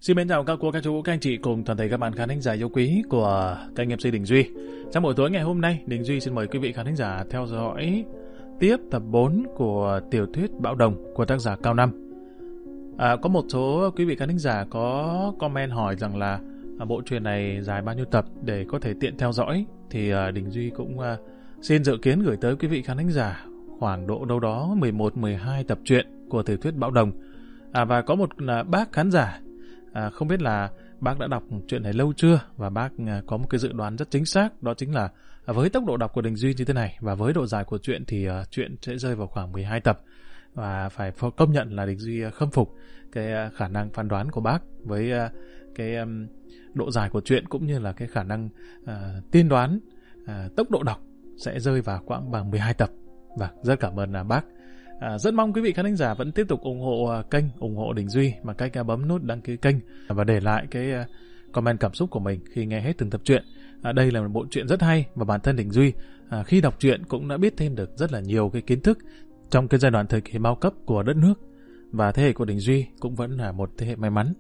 Xin mến chào các cô, các chú, các anh chị cùng toàn thể các bạn khán thính giả yêu quý của kênh MC Đình Duy. Trong buổi tối ngày hôm nay, Đình Duy xin mời quý vị khán thính giả theo dõi tiếp tập 4 của tiểu thuyết Bão Đồng của tác giả Cao Năm. Có một số quý vị khán thính giả có comment hỏi rằng là bộ truyện này dài bao nhiêu tập để có thể tiện theo dõi, thì Đình Duy cũng xin dự kiến gửi tới quý vị khán thính giả khoảng độ đâu đó 11-12 tập truyện của tiểu thuyết Bão Đồng. Và có một bác khán giả không biết là bác đã đọc chuyện này lâu chưa, và bác có một cái dự đoán rất chính xác, đó chính là với tốc độ đọc của Đình Duy như thế này và với độ dài của chuyện thì chuyện sẽ rơi vào khoảng 12 tập. Và phải công nhận là Đình Duy khâm phục cái khả năng phán đoán của bác với cái độ dài của chuyện, cũng như là cái khả năng tiên đoán tốc độ đọc sẽ rơi vào khoảng bằng 12 tập. Và rất cảm ơn bác. Rất mong quý vị khán giả vẫn tiếp tục ủng hộ kênh, ủng hộ Đình Duy bằng cách bấm nút đăng ký kênh và để lại cái comment cảm xúc của mình khi nghe hết từng tập truyện. Đây là một bộ truyện rất hay, và bản thân Đình Duy khi đọc truyện cũng đã biết thêm được rất là nhiều cái kiến thức trong cái giai đoạn thời kỳ bao cấp của đất nước, và thế hệ của Đình Duy cũng vẫn là một thế hệ may mắn.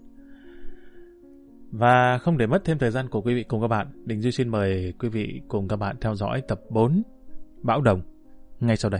Và không để mất thêm thời gian của quý vị cùng các bạn, Đình Duy xin mời quý vị cùng các bạn theo dõi tập 4 Bão Đồng ngay sau đây.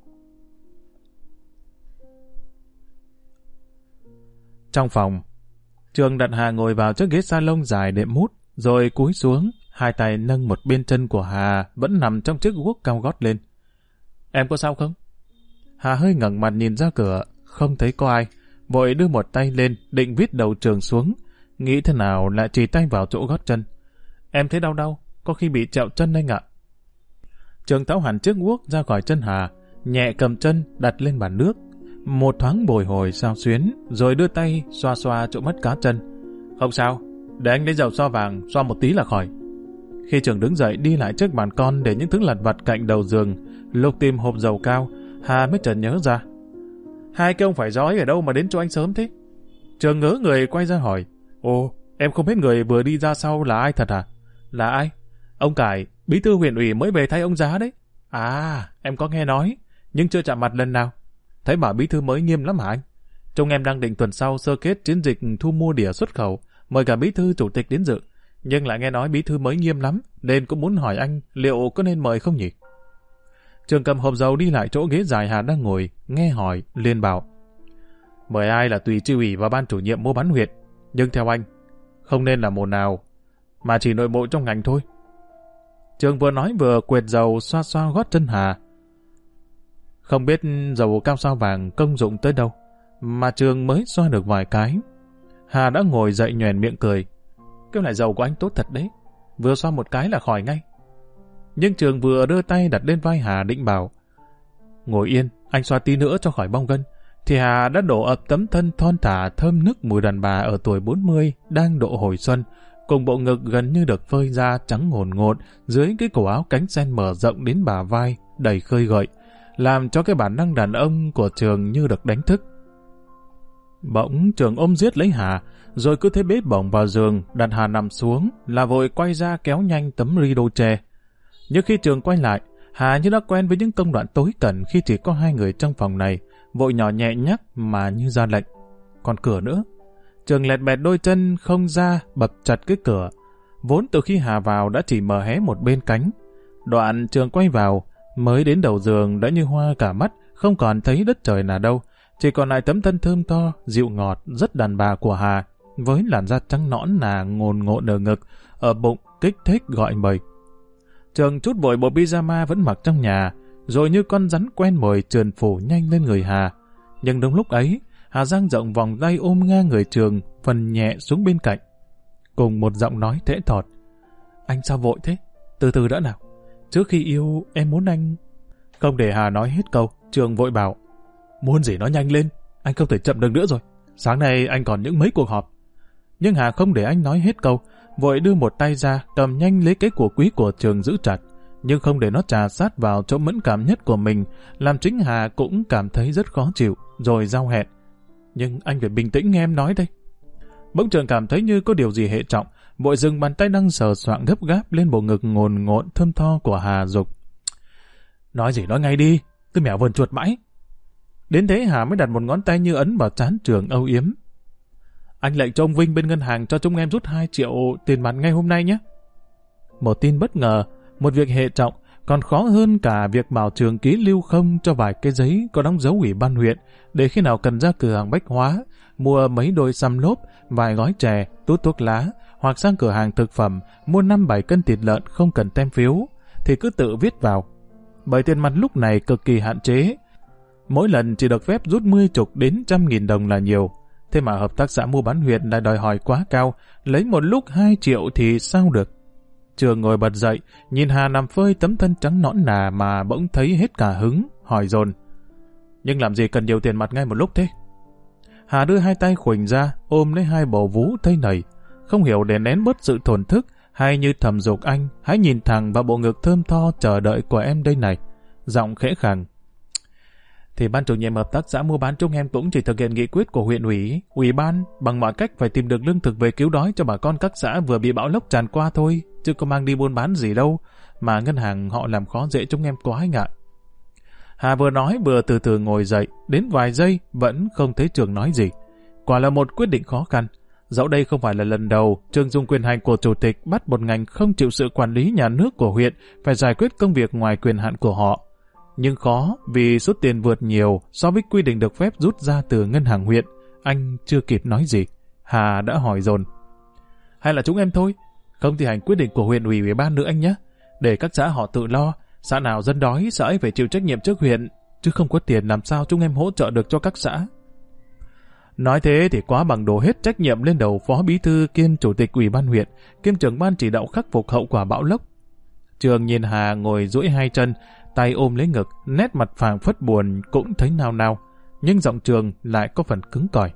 Trong phòng, Trường đặt Hà ngồi vào chiếc ghế salon dài đệm mút, rồi cúi xuống, hai tay nâng một bên chân của Hà vẫn nằm trong chiếc guốc cao gót lên. Em có sao không? Hà hơi ngẩng mặt nhìn ra cửa, không thấy có ai, vội đưa một tay lên định vít đầu Trường xuống, nghĩ thế nào lại chỉ tay vào chỗ gót chân. Em thấy đau đau, có khi bị trẹo chân anh ạ. Trường tháo hẳn chiếc guốc ra khỏi chân Hà, nhẹ cầm chân đặt lên bàn nước, một thoáng bồi hồi xao xuyến, rồi đưa tay xoa xoa chỗ mất cá chân. Không sao, để anh lấy dầu xoa vàng xoa một tí là khỏi. Khi Trường đứng dậy đi lại trước bàn con để những thứ lặt vặt cạnh đầu giường, lục tìm hộp dầu cao, Hà mới chợt nhớ ra. Hai cái ông phải giói ở đâu mà đến cho anh sớm thế? Trường ngớ người quay ra hỏi. Ồ, em không biết người vừa đi ra sau là ai thật hả? Là ai? Ông Cải, bí thư huyện ủy mới về thay ông Giá đấy. À, em có nghe nói, nhưng chưa chạm mặt lần nào. Thấy bảo bí thư mới nghiêm lắm hả anh? Trông em đang định tuần sau sơ kết chiến dịch thu mua đỉa xuất khẩu, mời cả bí thư chủ tịch đến dự. Nhưng lại nghe nói bí thư mới nghiêm lắm, nên cũng muốn hỏi anh liệu có nên mời không nhỉ? Trường cầm hộp dầu đi lại chỗ ghế dài Hà đang ngồi, nghe hỏi, liền bảo. Mời ai là tùy chi ủy và ban chủ nhiệm mua bán huyện, nhưng theo anh, không nên là mồn nào, mà chỉ nội bộ trong ngành thôi. Trường vừa nói vừa quệt dầu xoa xoa gót chân Hà. Không biết dầu cao sao vàng công dụng tới đâu, mà Trường mới xoa được vài cái. Hà đã ngồi dậy nhoẻn miệng cười. Cái loại dầu của anh tốt thật đấy, vừa xoa một cái là khỏi ngay. Nhưng Trường vừa đưa tay đặt lên vai Hà định bảo. Ngồi yên, anh xoa tí nữa cho khỏi bong gân. Thì Hà đã đổ ập tấm thân thon thả thơm nức mùi đàn bà ở tuổi 40 đang độ hồi xuân, cùng bộ ngực gần như được phơi ra trắng ngồn ngột dưới cái cổ áo cánh sen mở rộng đến bả vai đầy khơi gợi, làm cho cái bản năng đàn ông của Trường như được đánh thức. Bỗng Trường ôm giết lấy Hà, rồi cứ thế bế bổng vào giường, đặt Hà nằm xuống, là vội quay ra kéo nhanh tấm rideau tre. Nhưng khi Trường quay lại, Hà như đã quen với những công đoạn tối cẩn khi chỉ có hai người trong phòng này, vội nhỏ nhẹ nhắc mà như ra lệnh. Còn cửa nữa. Trường lẹt bẹt đôi chân không ra, bập chặt cái cửa. Vốn từ khi Hà vào đã chỉ mở hé một bên cánh. Đoạn Trường quay vào, mới đến đầu giường đã như hoa cả mắt, không còn thấy đất trời nào đâu, chỉ còn lại tấm thân thơm tho, dịu ngọt, rất đàn bà của Hà, với làn da trắng nõn nà ngồn ngộn ở ngực, ở bụng kích thích gọi mời. Trường chút vội bộ pyjama vẫn mặc trong nhà, rồi như con rắn quen mồi trườn phủ nhanh lên người Hà. Nhưng đúng lúc ấy, Hà dang rộng vòng tay ôm ngang người Trường, phần nhẹ xuống bên cạnh, cùng một giọng nói thễ thọt. Anh sao vội thế? Từ từ đã nào. Trước khi yêu, em muốn anh... Không để Hà nói hết câu, Trường vội bảo. Muốn gì nói nhanh lên, anh không thể chậm được nữa rồi. Sáng nay anh còn những mấy cuộc họp. Nhưng Hà không để anh nói hết câu, vội đưa một tay ra, cầm nhanh lấy cái của quý của Trường giữ chặt, nhưng không để nó trà sát vào chỗ mẫn cảm nhất của mình, làm chính Hà cũng cảm thấy rất khó chịu, rồi giao hẹn. Nhưng anh phải bình tĩnh nghe em nói đây. Bỗng Trường cảm thấy như có điều gì hệ trọng, vội dừng bàn tay đang sờ soạng gấp gáp lên bộ ngực ngồn ngộn thơm tho của Hà, dục. Nói gì nói ngay đi, cứ mèo vườn chuột mãi. Đến thế Hà mới đặt một ngón tay như ấn vào trán Trường âu yếm. Anh lệnh cho ông Vinh bên ngân hàng cho chúng em rút 2 triệu tiền mặt ngay hôm nay nhé. Một tin bất ngờ, một việc hệ trọng, còn khó hơn cả việc bảo Trường ký lưu không cho vài cái giấy có đóng dấu ủy ban huyện, để khi nào cần ra cửa hàng bách hóa, mua mấy đôi xăm lốp, vài gói chè, tút thuốc lá, hoặc sang cửa hàng thực phẩm, mua 5-7 cân thịt lợn không cần tem phiếu, thì cứ tự viết vào. Bởi tiền mặt lúc này cực kỳ hạn chế, mỗi lần chỉ được phép rút 10 đến 100.000 đồng là nhiều. Thế mà hợp tác xã mua bán huyện lại đòi hỏi quá cao, lấy một lúc 2 triệu thì sao được. Trường ngồi bật dậy, nhìn Hà nằm phơi tấm thân trắng nõn nà mà bỗng thấy hết cả hứng, hỏi dồn. Nhưng làm gì cần nhiều tiền mặt ngay một lúc thế? Hà đưa 2 tay khuỳnh ra, ôm lấy 2 bầu vú tây nảy, không hiểu để nén bớt sự thổn thức, hay như thầm dục anh, hãy nhìn thẳng vào bộ ngực thơm tho chờ đợi của em đây này. Giọng khẽ khàng. Thì ban chủ nhiệm hợp tác xã mua bán chúng em cũng chỉ thực hiện nghị quyết của huyện ủy ban bằng mọi cách phải tìm được lương thực về cứu đói cho bà con các xã vừa bị bão lốc tràn qua thôi, chứ có mang đi buôn bán gì đâu, mà ngân hàng họ làm khó dễ chúng em quá anh ạ. Hà vừa nói vừa từ từ ngồi dậy, đến vài giây vẫn không thấy Trường nói gì. Quả là một quyết định khó khăn. Dẫu đây không phải là lần đầu Trường dùng quyền hành của chủ tịch bắt một ngành không chịu sự quản lý nhà nước của huyện phải giải quyết công việc ngoài quyền hạn của họ. Nhưng khó vì số tiền vượt nhiều so với quy định được phép rút ra từ ngân hàng huyện. Anh chưa kịp nói gì, Hà đã hỏi dồn. Hay là chúng em thôi, không thi hành quyết định của huyện ủy ban nữa anh nhé, để các xã họ tự lo, xã nào dân đói xã ấy phải chịu trách nhiệm trước huyện, chứ không có tiền làm sao chúng em hỗ trợ được cho các xã. Nói thế thì quá bằng đổ hết trách nhiệm lên đầu phó bí thư kiêm chủ tịch ủy ban huyện, kiêm trưởng ban chỉ đạo khắc phục hậu quả bão lốc. Trường nhìn Hà ngồi duỗi 2 chân, tay ôm lấy ngực, nét mặt phảng phất buồn cũng thấy nao nao, nhưng giọng Trường lại có phần cứng cỏi.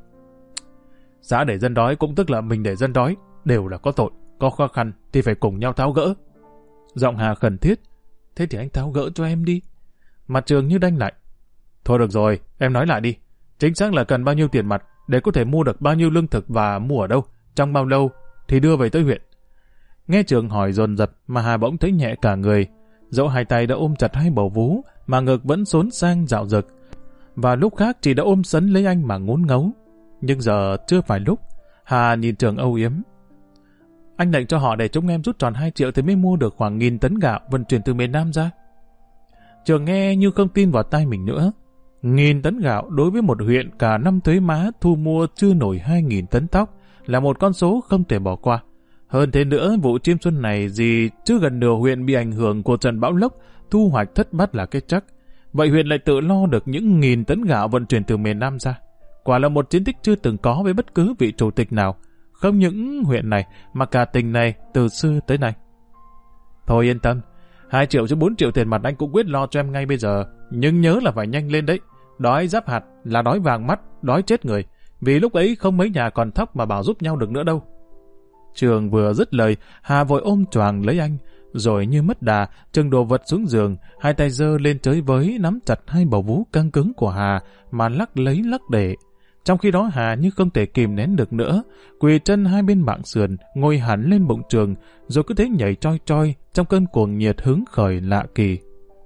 Xã để dân đói cũng tức là mình để dân đói, đều là có tội, có khó khăn thì phải cùng nhau tháo gỡ. Giọng Hà khẩn thiết. Thế thì anh tháo gỡ cho em đi. Mặt Trường như đanh lại. Thôi được rồi, em nói lại đi. Chính xác là cần bao nhiêu tiền mặt để có thể mua được bao nhiêu lương thực và mua ở đâu, trong bao lâu thì đưa về tới huyện. Nghe Trường hỏi dồn dập mà Hà bỗng thấy nhẹ cả người. Dẫu 2 tay đã ôm chặt 2 bầu vú mà ngực vẫn xốn sang dạo dực, và lúc khác chị đã ôm sấn lấy anh mà ngốn ngấu. Nhưng giờ chưa phải lúc. Hà nhìn Trường âu yếm. Anh lệnh cho họ để chúng em rút tròn 2 triệu thì mới mua được khoảng 1.000 tấn gạo vận chuyển từ miền Nam ra. Trường nghe như không tin vào tai mình nữa. 1.000 tấn gạo đối với một huyện cả năm thuế má thu mua chưa nổi 2.000 tấn thóc là một con số không thể bỏ qua. Hơn thế nữa, vụ chiêm xuân này gì chưa gần nửa huyện bị ảnh hưởng của trận bão lốc, thu hoạch thất bát là cái chắc. Vậy huyện lại tự lo được những 1.000 tấn gạo vận chuyển từ miền Nam ra. Quả là một chiến tích chưa từng có với bất cứ vị chủ tịch nào. Không những huyện này mà cả tỉnh này từ xưa tới nay. Thôi yên tâm, 2 triệu cho 4 triệu tiền mặt anh cũng quyết lo cho em ngay bây giờ. Nhưng nhớ là phải nhanh lên đấy. Đói giáp hạt là đói vàng mắt, đói chết người. Vì lúc ấy không mấy nhà còn thóc mà bảo giúp nhau được nữa đâu. Trường vừa dứt lời, Hà vội ôm choàng lấy anh. Rồi như mất đà, Trường đổ vật xuống giường, 2 tay giơ lên chới với nắm chặt 2 bầu vú căng cứng của Hà mà lắc lấy lắc để. Trong khi đó Hà như không thể kìm nén được nữa, quỳ chân 2 bên mạng sườn, ngồi hẳn lên bụng Trường, rồi cứ thế nhảy choi choi trong cơn cuồng nhiệt hứng khởi lạ kỳ.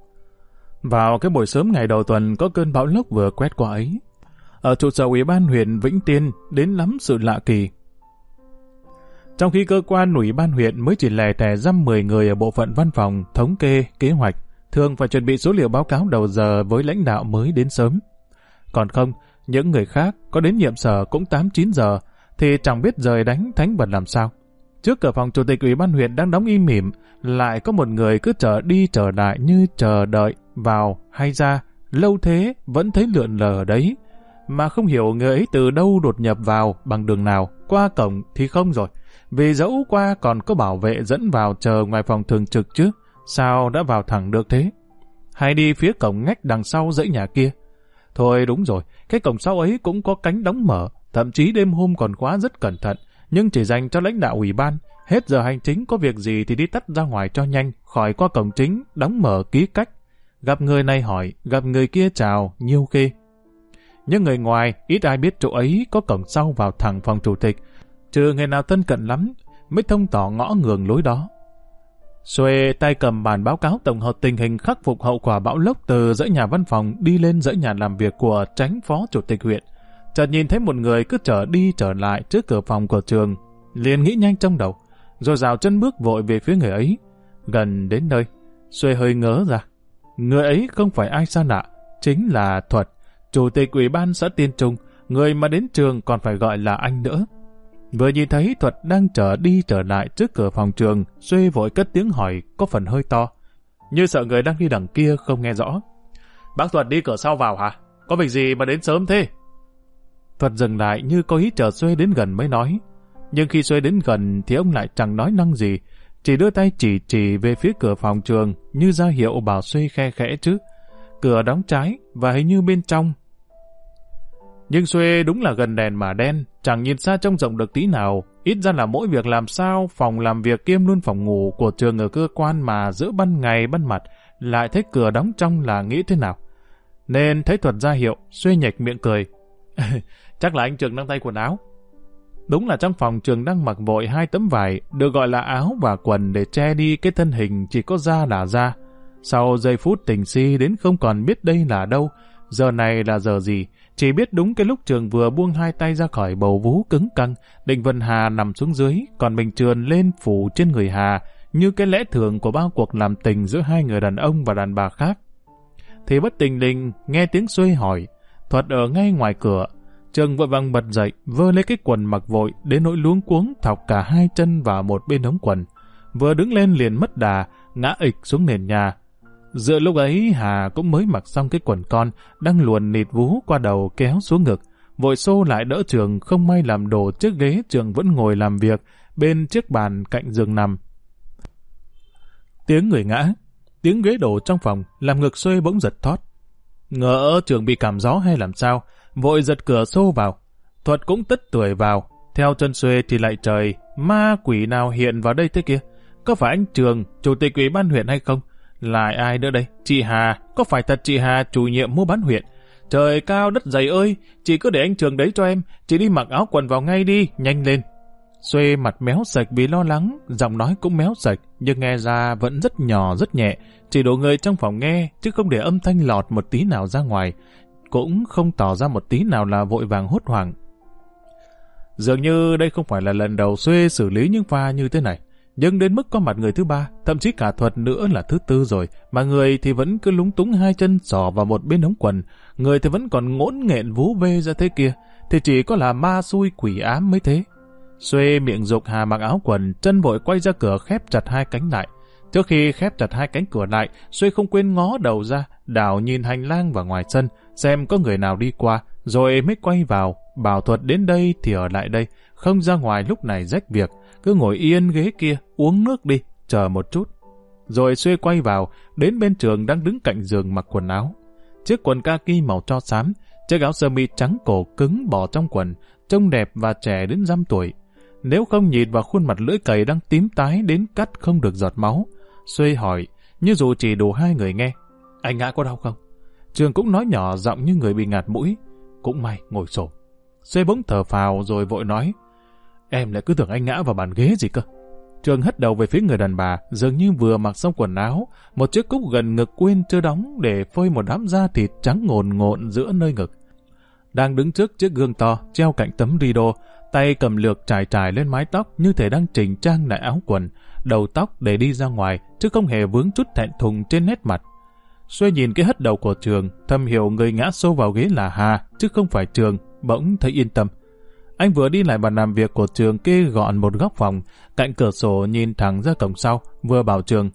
Vào cái buổi sớm ngày đầu tuần có cơn bão lốc vừa quét qua ấy, ở trụ sở ủy ban huyện Vĩnh Tiên đến lắm sự lạ kỳ. Trong khi cơ quan ủy ban huyện mới chỉ lẻ tẻ dăm 10 người ở bộ phận văn phòng, thống kê, kế hoạch, thường phải chuẩn bị số liệu báo cáo đầu giờ với lãnh đạo mới đến sớm. Còn không, những người khác có đến nhiệm sở cũng 8-9 giờ thì chẳng biết rời đánh thánh vật làm sao. Trước cửa phòng chủ tịch ủy ban huyện đang đóng im mỉm, lại có một người cứ chờ đi chờ lại như chờ đợi vào hay ra, lâu thế vẫn thấy lượn lờ ở đấy, mà không hiểu người ấy từ đâu đột nhập vào bằng đường nào, qua cổng thì không rồi, vì dẫu qua còn có bảo vệ dẫn vào chờ ngoài phòng thường trực chứ, sao đã vào thẳng được thế? Hay đi phía cổng ngách đằng sau dãy nhà kia? Thôi đúng rồi, cái cổng sau ấy cũng có cánh đóng mở, thậm chí đêm hôm còn khóa rất cẩn thận, nhưng chỉ dành cho lãnh đạo ủy ban. Hết giờ hành chính có việc gì thì đi tắt ra ngoài cho nhanh, khỏi qua cổng chính, đóng mở ký cách. Gặp người này hỏi, gặp người kia chào, nhiêu khi. Nhưng người ngoài, ít ai biết chỗ ấy có cổng sau vào thẳng phòng chủ tịch, trừ người nào thân cận lắm, mới thông tỏ ngõ ngường lối đó. Xuê tay cầm bản báo cáo tổng hợp tình hình khắc phục hậu quả bão lốc từ dãy nhà văn phòng đi lên dãy nhà làm việc của Chánh Phó Chủ tịch huyện. chợt nhìn thấy một người cứ trở đi trở lại trước cửa phòng của Trường, liền nghĩ nhanh trong đầu, rồi rào chân bước vội về phía người ấy. Gần đến nơi, Xuê hơi ngớ ra. Người ấy không phải ai xa lạ, chính là Thuật, chủ tịch ủy ban xã Tiên Trung, người mà đến trường còn phải gọi là anh nữa. Vừa nhìn thấy Thuật đang trở đi trở lại trước cửa phòng Trường, Xuê vội cất tiếng hỏi có phần hơi to, như sợ người đang đi đằng kia không nghe rõ. Bác Thuật đi cửa sau vào hả? Có việc gì mà đến sớm thế? Thuật dừng lại như có ý chờ Xuê đến gần mới nói. Nhưng khi Xuê đến gần thì ông lại chẳng nói năng gì, chỉ đưa tay chỉ về phía cửa phòng Trường như ra hiệu bảo Xuê khe khẽ chứ. Cửa đóng trái và hình như bên trong. Nhưng Xuê đúng là gần đèn mà đen, chẳng nhìn xa trông rộng được tí nào. Ít ra là mỗi việc làm sao phòng làm việc kiêm luôn phòng ngủ của Trường ở cơ quan mà giữa ban ngày ban mặt lại thấy cửa đóng trong là nghĩ thế nào. Nên thấy Thuật ra hiệu, Xuê nhếch miệng cười. Chắc là anh Trường đang thay quần áo. Đúng là trong phòng Trường đang mặc vội 2 tấm vải, được gọi là áo và quần để che đi cái thân hình chỉ có da là da. Sau giây phút tình si đến không còn biết đây là đâu, giờ này là giờ gì, chỉ biết đúng cái lúc Trường vừa buông 2 tay ra khỏi bầu vú cứng căng, định Vân Hà nằm xuống dưới, còn mình trườn lên phủ trên người Hà, như cái lẽ thường của bao cuộc làm tình giữa 2 người đàn ông và đàn bà khác. Thì bất tình lình nghe tiếng Xuê hỏi, Thuật ở ngay ngoài cửa. Trường vội vàng bật dậy, vơ lấy cái quần mặc vội, đến nỗi luống cuống thọc cả 2 chân vào một bên ống quần. Vừa đứng lên liền mất đà, ngã ịch xuống nền nhà. Giữa lúc ấy Hà cũng mới mặc xong cái quần con, đang luồn nịt vú qua đầu kéo xuống ngực, vội xô lại đỡ Trường không may làm đổ chiếc ghế Trường vẫn ngồi làm việc bên chiếc bàn cạnh giường nằm. Tiếng người ngã, tiếng ghế đổ trong phòng làm ngực Xuê bỗng giật thót. Ngỡ Trường bị cảm gió hay làm sao, vội giật cửa xô vào. Thuật cũng tất tuổi vào, theo chân Xuê thì lại trời, ma quỷ nào hiện vào đây thế kia? Có phải anh Trường, chủ tịch ủy ban huyện hay không? Lại ai nữa đây? Chị Hà, có phải thật chị Hà chủ nhiệm mua bán huyện? Trời cao đất dày ơi, chị cứ để anh Trường đấy cho em, chị đi mặc áo quần vào ngay đi, nhanh lên. Xuê mặt méo sạch vì lo lắng, giọng nói cũng méo sạch, nhưng nghe ra vẫn rất nhỏ rất nhẹ, chỉ đủ người trong phòng nghe, chứ không để âm thanh lọt một tí nào ra ngoài, cũng không tỏ ra một tí nào là vội vàng hốt hoảng. Dường như đây không phải là lần đầu Xuê xử lý những pha như thế này, nhưng đến mức có mặt người thứ 3, thậm chí cả Thuật nữa là thứ 4 rồi, mà người thì vẫn cứ lúng túng 2 chân xỏ vào một bên ống quần, người thì vẫn còn ngỗn nghẹn vú bê ra thế kia, thì chỉ có là ma xui quỷ ám mới thế. Xuê miệng dục Hà mặc áo quần, chân vội quay ra cửa khép chặt 2 cánh lại. Trước khi khép chặt 2 cánh cửa lại, Xuê không quên ngó đầu ra, đảo nhìn hành lang và ngoài sân, xem có người nào đi qua, rồi mới quay vào, bảo Thuật đến đây thì ở lại đây, không ra ngoài lúc này rách việc, cứ ngồi yên ghế kia, uống nước đi, chờ một chút. Rồi Xuê quay vào, đến bên Trường đang đứng cạnh giường mặc quần áo. Chiếc quần kaki màu tro xám, chiếc áo sơ mi trắng cổ cứng bỏ trong quần, trông đẹp và trẻ đến dăm tuổi. Nếu không nhìn vào khuôn mặt lưỡi cày đang tím tái đến cắt không được giọt máu, Xuê hỏi, như dù chỉ đủ 2 người nghe. Anh ngã có đau không? Trường cũng nói nhỏ giọng như người bị ngạt mũi. Cũng may, ngồi xổm. Xuê bỗng thở phào rồi vội nói, em lại cứ tưởng anh ngã vào bàn ghế gì cơ. Trường hất đầu về phía người đàn bà, dường như vừa mặc xong quần áo, một chiếc cúc gần ngực quên chưa đóng để phơi một đám da thịt trắng ngồn ngộn giữa nơi ngực. Đang đứng trước chiếc gương to, treo cạnh tấm rideau, tay cầm lược trải lên mái tóc như thể đang chỉnh trang lại áo quần, đầu tóc để đi ra ngoài, chứ không hề vướng chút thẹn thùng trên nét mặt. Xuê nhìn cái hất đầu của Trường, thầm hiểu người ngã xô vào ghế là Hà, chứ không phải Trường, bỗng thấy yên tâm. Anh vừa đi lại bàn làm việc của Trường kê gọn một góc phòng, cạnh cửa sổ nhìn thẳng ra cổng sau, vừa bảo Trường.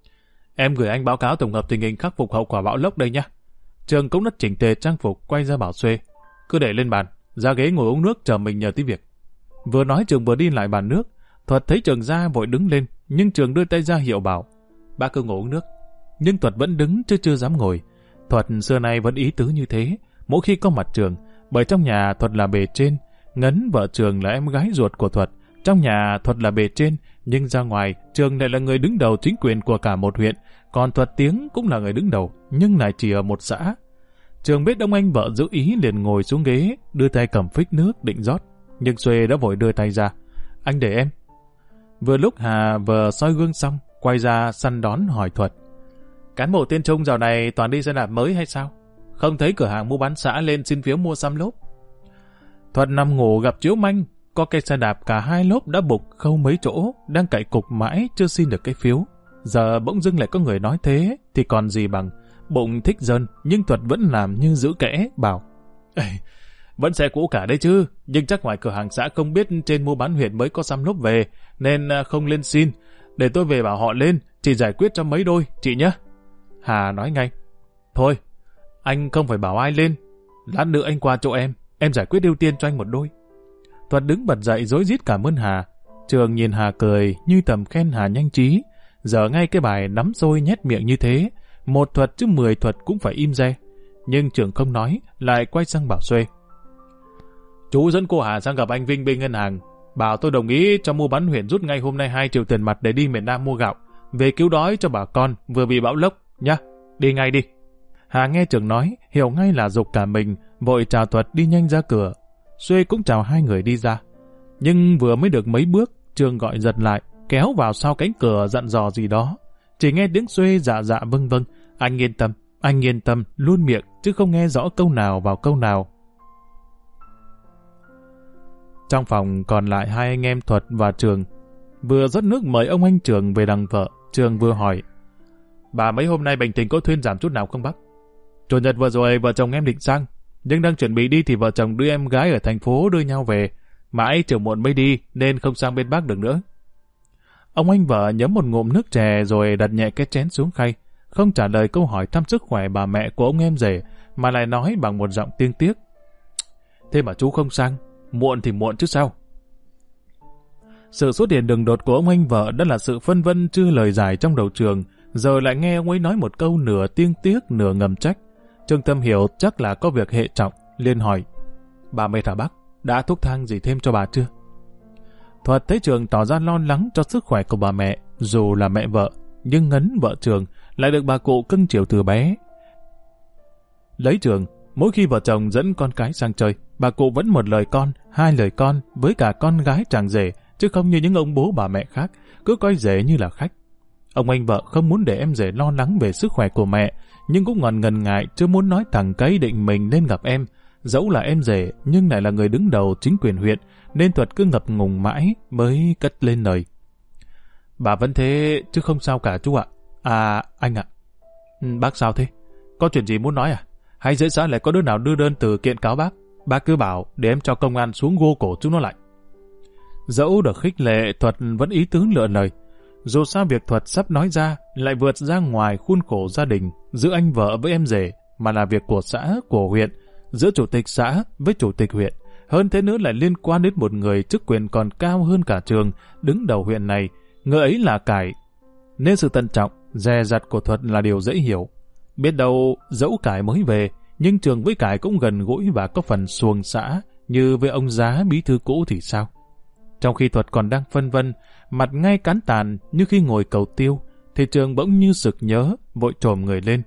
Em gửi anh báo cáo tổng hợp tình hình khắc phục hậu quả bão lốc đây nhé. Trường cũng rất chỉnh tề trang phục, quay ra bảo Xuê. Cứ để lên bàn, ra ghế ngồi uống nước chờ mình nhờ tí việc. Vừa nói Trường vừa đi lại bàn nước, Thuật thấy Trường ra vội đứng lên, nhưng Trường đưa tay ra hiệu bảo. Bác cứ ngồi uống nước. Nhưng Thuật vẫn đứng chứ chưa dám ngồi. Thuật xưa nay vẫn ý tứ như thế, mỗi khi có mặt Trường, bởi trong nhà Thuật là bề trên, Ngấn vợ Trường là em gái ruột của Thuật. Trong nhà Thuật là bề trên, nhưng ra ngoài Trường lại là người đứng đầu chính quyền của cả một huyện, còn Thuật Tiếng cũng là người đứng đầu, nhưng lại chỉ ở một xã. Trường biết ông anh vợ giữ ý liền ngồi xuống ghế, đưa tay cầm phích nước định rót, nhưng Xuê đã vội đưa tay ra. Anh để em. Vừa lúc Hà vừa soi gương xong, quay ra săn đón hỏi Thuật. Cán bộ Tiên Trung dạo này toàn đi xe đạp mới hay sao? Không thấy cửa hàng mua bán xã lên xin phiếu mua xăm lốp. Thuật nằm ngủ gặp chiếu manh, có cây xe đạp cả hai lốp đã bục khâu mấy chỗ, đang cậy cục mãi chưa xin được cái phiếu. Giờ bỗng dưng lại có người nói thế, thì còn gì bằng. Bụng thích dơn, nhưng Thuật vẫn làm như giữ kẽ, bảo: vẫn xe cũ cả đấy chứ, nhưng chắc ngoài cửa hàng xã không biết trên mua bán huyện mới có xăm lốp về, nên không lên xin. Để tôi về bảo họ lên, chỉ giải quyết cho mấy đôi, chị nhé. Hà nói ngay: thôi, anh không phải bảo ai lên, lát nữa anh qua chỗ em giải quyết ưu tiên cho anh một đôi. Thuật đứng bật dậy rối rít cảm ơn Hà. Trường nhìn Hà cười như tầm khen Hà nhanh trí. Giờ ngay cái bài nắm xôi nhét miệng như thế, một Thuật chứ 10 Thuật cũng phải im re. Nhưng Trường không nói, lại quay sang bảo Xuê: chú dẫn cô Hà sang gặp anh Vinh bên ngân hàng, bảo tôi đồng ý cho mua bán huyện rút ngay hôm nay 2 triệu tiền mặt để đi miền Nam mua gạo, về cứu đói cho bà con vừa bị bão lốc nhá, đi ngay đi. Hà nghe Trường nói, hiểu ngay là giục cả mình, vội chào Thuật đi nhanh ra cửa. Xuê cũng chào hai người đi ra. Nhưng vừa mới được mấy bước, Trường gọi giật lại, kéo vào sau cánh cửa dặn dò gì đó. Chỉ nghe tiếng Xuê dạ dạ vâng vâng: anh yên tâm, luôn miệng, chứ không nghe rõ câu nào vào câu nào. Trong phòng còn lại hai anh em Thuật và Trường. Vừa rót nước mời ông anh Trường về đằng vợ, Trường vừa hỏi: bà mấy hôm nay bệnh tình có thuyên giảm chút nào không bác? Chủ nhật vừa rồi vợ chồng em định sang, nhưng đang chuẩn bị đi thì vợ chồng đưa em gái ở thành phố đưa nhau về, mãi chiều muộn mới đi nên không sang bên bác được nữa. Ông anh vợ nhấm một ngụm nước chè rồi đặt nhẹ cái chén xuống khay, không trả lời câu hỏi thăm sức khỏe bà mẹ của ông em rể, mà lại nói bằng một giọng tiếc tiếc: thế mà chú không sang, muộn thì muộn chứ sao. Sự xuất hiện đừng đột của ông anh vợ đã là sự phân vân chưa lời giải trong đầu Trường, giờ lại nghe ông ấy nói một câu nửa tiếc tiếc nửa ngầm trách. Trương Tâm hiểu chắc là có việc hệ trọng, liền hỏi: bà mệt hả bác? Đã thuốc thang gì thêm cho bà chưa? Thuật thấy Trường tỏ ra lo lắng cho sức khỏe của bà mẹ, dù là mẹ vợ, nhưng Ngấn vợ Trường lại được bà cụ cưng chiều từ bé. Lấy Trường, mỗi khi vợ chồng dẫn con cái sang chơi, bà cụ vẫn một lời con, hai lời con với cả con gái chàng rể, chứ không như những ông bố bà mẹ khác, cứ coi rể như là khách. Ông anh vợ không muốn để em rể lo lắng về sức khỏe của mẹ, nhưng cũng còn ngần ngại chưa muốn nói thẳng cái ý định mình lên gặp em. Dẫu là em rể nhưng lại là người đứng đầu chính quyền huyện, nên Thuật cứ ngập ngùng mãi mới cất lên lời: bà vẫn thế chứ không sao cả chú ạ. À anh ạ. Bác sao thế? Có chuyện gì muốn nói à? Hay dưới xã lại có đứa nào đưa đơn từ kiện cáo bác? Bác cứ bảo để em cho công an xuống gô cổ chúng nó lại. Dẫu được khích lệ, Thuật vẫn ý tứ lựa lời. Dù sao việc Thuật sắp nói ra lại vượt ra ngoài khuôn khổ gia đình giữa anh vợ với em rể, mà là việc của xã, của huyện, giữa chủ tịch xã với chủ tịch huyện. Hơn thế nữa lại liên quan đến một người chức quyền còn cao hơn cả Trường, đứng đầu huyện này, người ấy là Cải. Nên sự tân trọng, dè dặt của Thuật là điều dễ hiểu. Biết đâu dẫu Cải mới về, nhưng Trường với Cải cũng gần gũi và có phần xuồng xã như với ông Giá bí thư cũ thì sao? Trong khi Thuật còn đang phân vân, mặt ngay cán tàn như khi ngồi cầu tiêu, thì Trường bỗng như sực nhớ, vội trồm người lên: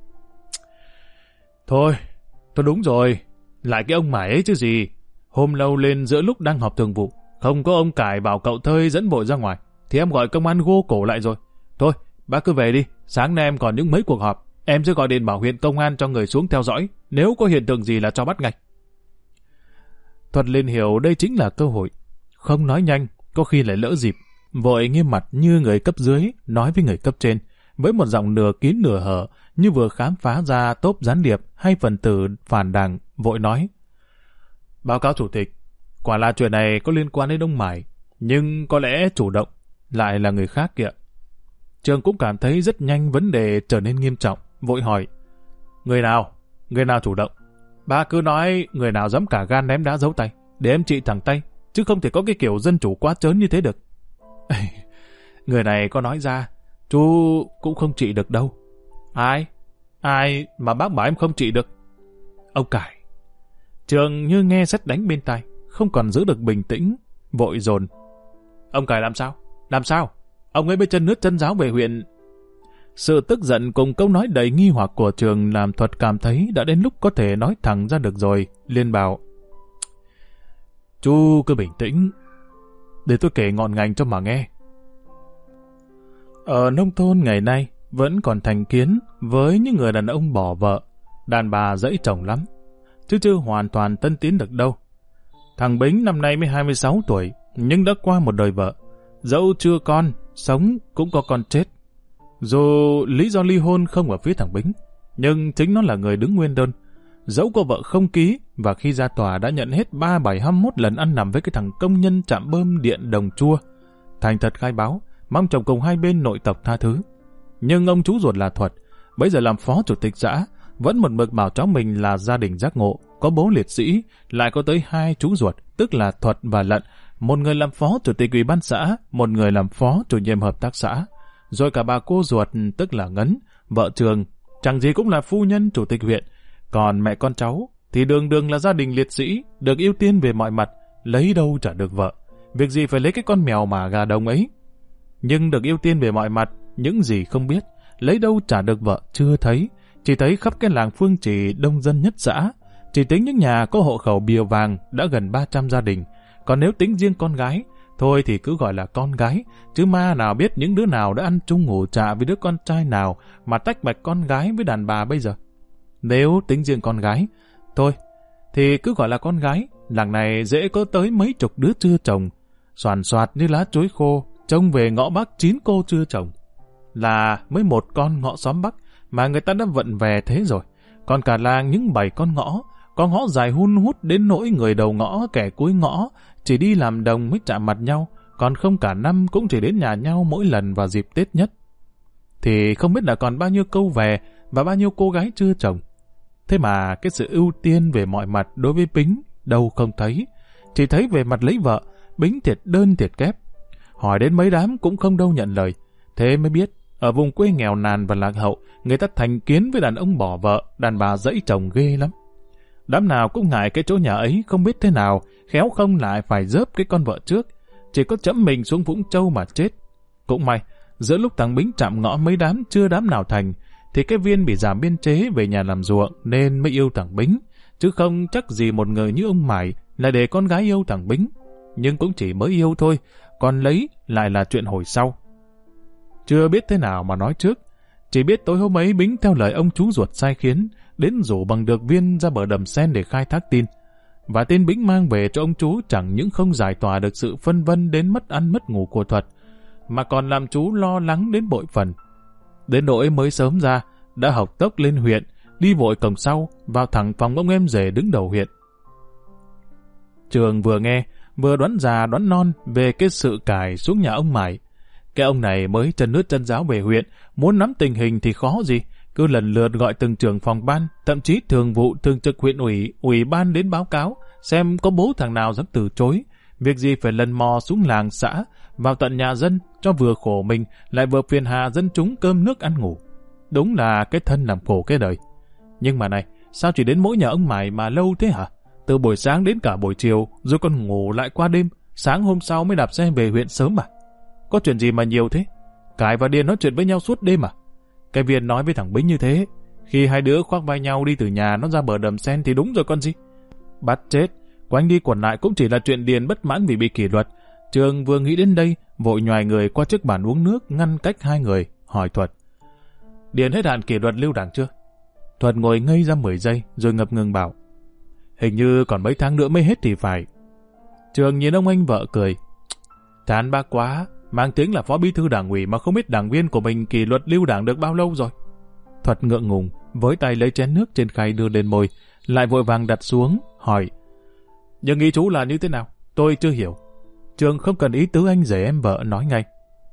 Thôi đúng rồi, lại cái ông Mải ấy chứ gì. Hôm lâu lên giữa lúc đang họp thường vụ, không có ông Cải bảo cậu Thơi dẫn vội ra ngoài, thì em gọi công an gô cổ lại rồi. Thôi, bác cứ về đi, sáng nay em còn những mấy cuộc họp, em sẽ gọi điện bảo huyện công an cho người xuống theo dõi, nếu có hiện tượng gì là cho bắt ngay. Thuật liền hiểu đây chính là cơ hội, không nói nhanh, có khi lại lỡ dịp, vội nghiêm mặt như người cấp dưới nói với người cấp trên, với một giọng nửa kín nửa hở, như vừa khám phá ra tốp gián điệp hay phần tử phản đảng, vội nói: báo cáo chủ tịch, quả là chuyện này có liên quan đến ông Mải, nhưng có lẽ chủ động lại là người khác kìa. Trường cũng cảm thấy rất nhanh vấn đề trở nên nghiêm trọng, vội hỏi: người nào chủ động? Ba cứ nói người nào dám cả gan ném đá giấu tay, để em trị thẳng tay, chứ không thể có cái kiểu dân chủ quá trớn như thế được. Người này có nói ra, chú cũng không trị được đâu. Ai mà bác bảo em không trị được? Ông Cải. Trường như nghe sét đánh bên tai, không còn giữ được bình tĩnh, vội dồn: ông Cải làm sao? Ông ấy bê chân nước chân giáo về huyện. Sự tức giận cùng câu nói đầy nghi hoặc của Trường làm Thuật cảm thấy đã đến lúc có thể nói thẳng ra được rồi, liền bảo: chú cứ bình tĩnh, để tôi kể ngọn ngành cho mà nghe. Ở nông thôn ngày nay vẫn còn thành kiến với những người đàn ông bỏ vợ, đàn bà dẫy chồng lắm, chứ chưa hoàn toàn tân tiến được đâu. Thằng Bính năm nay mới 26 tuổi, nhưng đã qua một đời vợ. Dẫu chưa con, sống cũng có con chết. Dù lý do ly hôn không ở phía thằng Bính, nhưng chính nó là người đứng nguyên đơn. Dẫu có vợ không ký, và khi ra tòa đã nhận hết 3721 lần ăn nằm với cái thằng công nhân trạm bơm điện Đồng Chua. Thành thật khai báo, mong chồng cùng hai bên nội tộc tha thứ. Nhưng ông chú ruột là Thuật, bây giờ làm phó chủ tịch xã, vẫn một mực bảo cháu mình là gia đình giác ngộ, có bố liệt sĩ, lại có tới 2 chú ruột, tức là Thuật và Lận, một người làm phó chủ tịch ủy ban xã, một người làm phó chủ nhiệm hợp tác xã. Rồi cả bà cô ruột, tức là Ngấn, vợ Trường, chẳng gì cũng là phu nhân chủ tịch huyện. Còn mẹ con cháu thì đường đường là gia đình liệt sĩ, được ưu tiên về mọi mặt, lấy đâu trả được vợ. Việc gì phải lấy cái con mèo mà gà đồng ấy. Nhưng được ưu tiên về mọi mặt, những gì không biết, lấy đâu trả được vợ chưa thấy. Chỉ thấy khắp cái làng Phương Trì đông dân nhất xã, chỉ tính những nhà có hộ khẩu bìa vàng đã gần 300 gia đình. Còn nếu tính riêng con gái, thôi thì cứ gọi là con gái, chứ ma nào biết những đứa nào đã ăn chung ngủ trạ với đứa con trai nào mà tách bạch con gái với đàn bà bây giờ. Nếu tính riêng con gái, thôi thì cứ gọi là con gái, làng này dễ có tới mấy chục đứa chưa chồng, xoàn xoạt như lá chuối khô, trông về ngõ Bắc 9 cô chưa chồng. Là mới một con ngõ xóm Bắc mà người ta đã vận về thế rồi. Còn cả làng những 7 con ngõ dài hun hút đến nỗi người đầu ngõ kẻ cuối ngõ chỉ đi làm đồng mới chạm mặt nhau, còn không cả năm cũng chỉ đến nhà nhau mỗi lần vào dịp Tết nhất. Thì không biết là còn bao nhiêu câu về và bao nhiêu cô gái chưa chồng. Thế mà cái sự ưu tiên về mọi mặt đối với Bính đâu không thấy, chỉ thấy về mặt lấy vợ, Bính thiệt đơn thiệt kép. Hỏi đến mấy đám cũng không đâu nhận lời. Thế mới biết, ở vùng quê nghèo nàn và lạc hậu, người ta thành kiến với đàn ông bỏ vợ, đàn bà dẫy chồng ghê lắm. Đám nào cũng ngại cái chỗ nhà ấy không biết thế nào, khéo không lại phải dớp cái con vợ trước. Chỉ có chấm mình xuống Vũng Châu mà chết. Cũng may, giữa lúc thằng Bính chạm ngõ mấy đám chưa đám nào thành, thì cái Viên bị giảm biên chế về nhà làm ruộng nên mới yêu thằng Bính, chứ không chắc gì một người như ông Mải là để con gái yêu thằng Bính. Nhưng cũng chỉ mới yêu thôi, còn lấy lại là chuyện hồi sau. Chưa biết thế nào mà nói trước, chỉ biết tối hôm ấy Bính theo lời ông chú ruột sai khiến, đến rủ bằng được Viên ra bờ đầm sen để khai thác tin. Và tin Bính mang về cho ông chú chẳng những không giải tỏa được sự phân vân đến mất ăn mất ngủ của Thuật, mà còn làm chú lo lắng đến bội phần. Đến nỗi mới sớm ra, đã học tốc lên huyện, đi vội cổng sau, vào thẳng phòng ông em rể đứng đầu huyện. Trường vừa nghe, vừa đoán già đoán non về cái sự cải xuống nhà ông Mải. Cái ông này mới chân nước chân giáo về huyện, muốn nắm tình hình thì khó gì, cứ lần lượt gọi từng trưởng phòng ban, thậm chí thường vụ thường trực huyện ủy, ủy ban đến báo cáo, xem có bố thằng nào dám từ chối. Việc gì phải lần mò xuống làng xã, vào tận nhà dân, cho vừa khổ mình, lại vừa phiền hà dân chúng cơm nước ăn ngủ. Đúng là cái thân làm khổ cái đời. Nhưng mà này, sao chỉ đến mỗi nhà ông Mải mà lâu thế hả? Từ buổi sáng đến cả buổi chiều, rồi còn ngủ lại qua đêm, sáng hôm sau mới đạp xe về huyện sớm à? Có chuyện gì mà nhiều thế? Cải và Điền nói chuyện với nhau suốt đêm à? Cái Viên nói với thằng Bính như thế, khi hai đứa khoác vai nhau đi từ nhà nó ra bờ đầm sen thì đúng rồi con gì. Bắt chết, quanh đi quẩn lại cũng chỉ là chuyện Điền bất mãn vì bị kỷ luật. Trường vừa nghĩ đến đây, vội nhoài người qua chiếc bàn uống nước ngăn cách hai người, hỏi Thuật. Điền hết hạn kỷ luật lưu đảng chưa? Thuật ngồi ngây ra 10 giây rồi ngập ngừng bảo. Hình như còn mấy tháng nữa mới hết thì phải. Trường nhìn ông anh vợ cười. Chán bác quá, mang tiếng là phó bí thư đảng ủy mà không biết đảng viên của mình kỷ luật lưu đảng được bao lâu rồi. Thuật ngượng ngùng, với tay lấy chén nước trên khay đưa lên môi, lại vội vàng đặt xuống, hỏi. Nhưng ý chú là như thế nào? Tôi chưa hiểu. Trường không cần ý tứ anh rể em vợ nói ngay.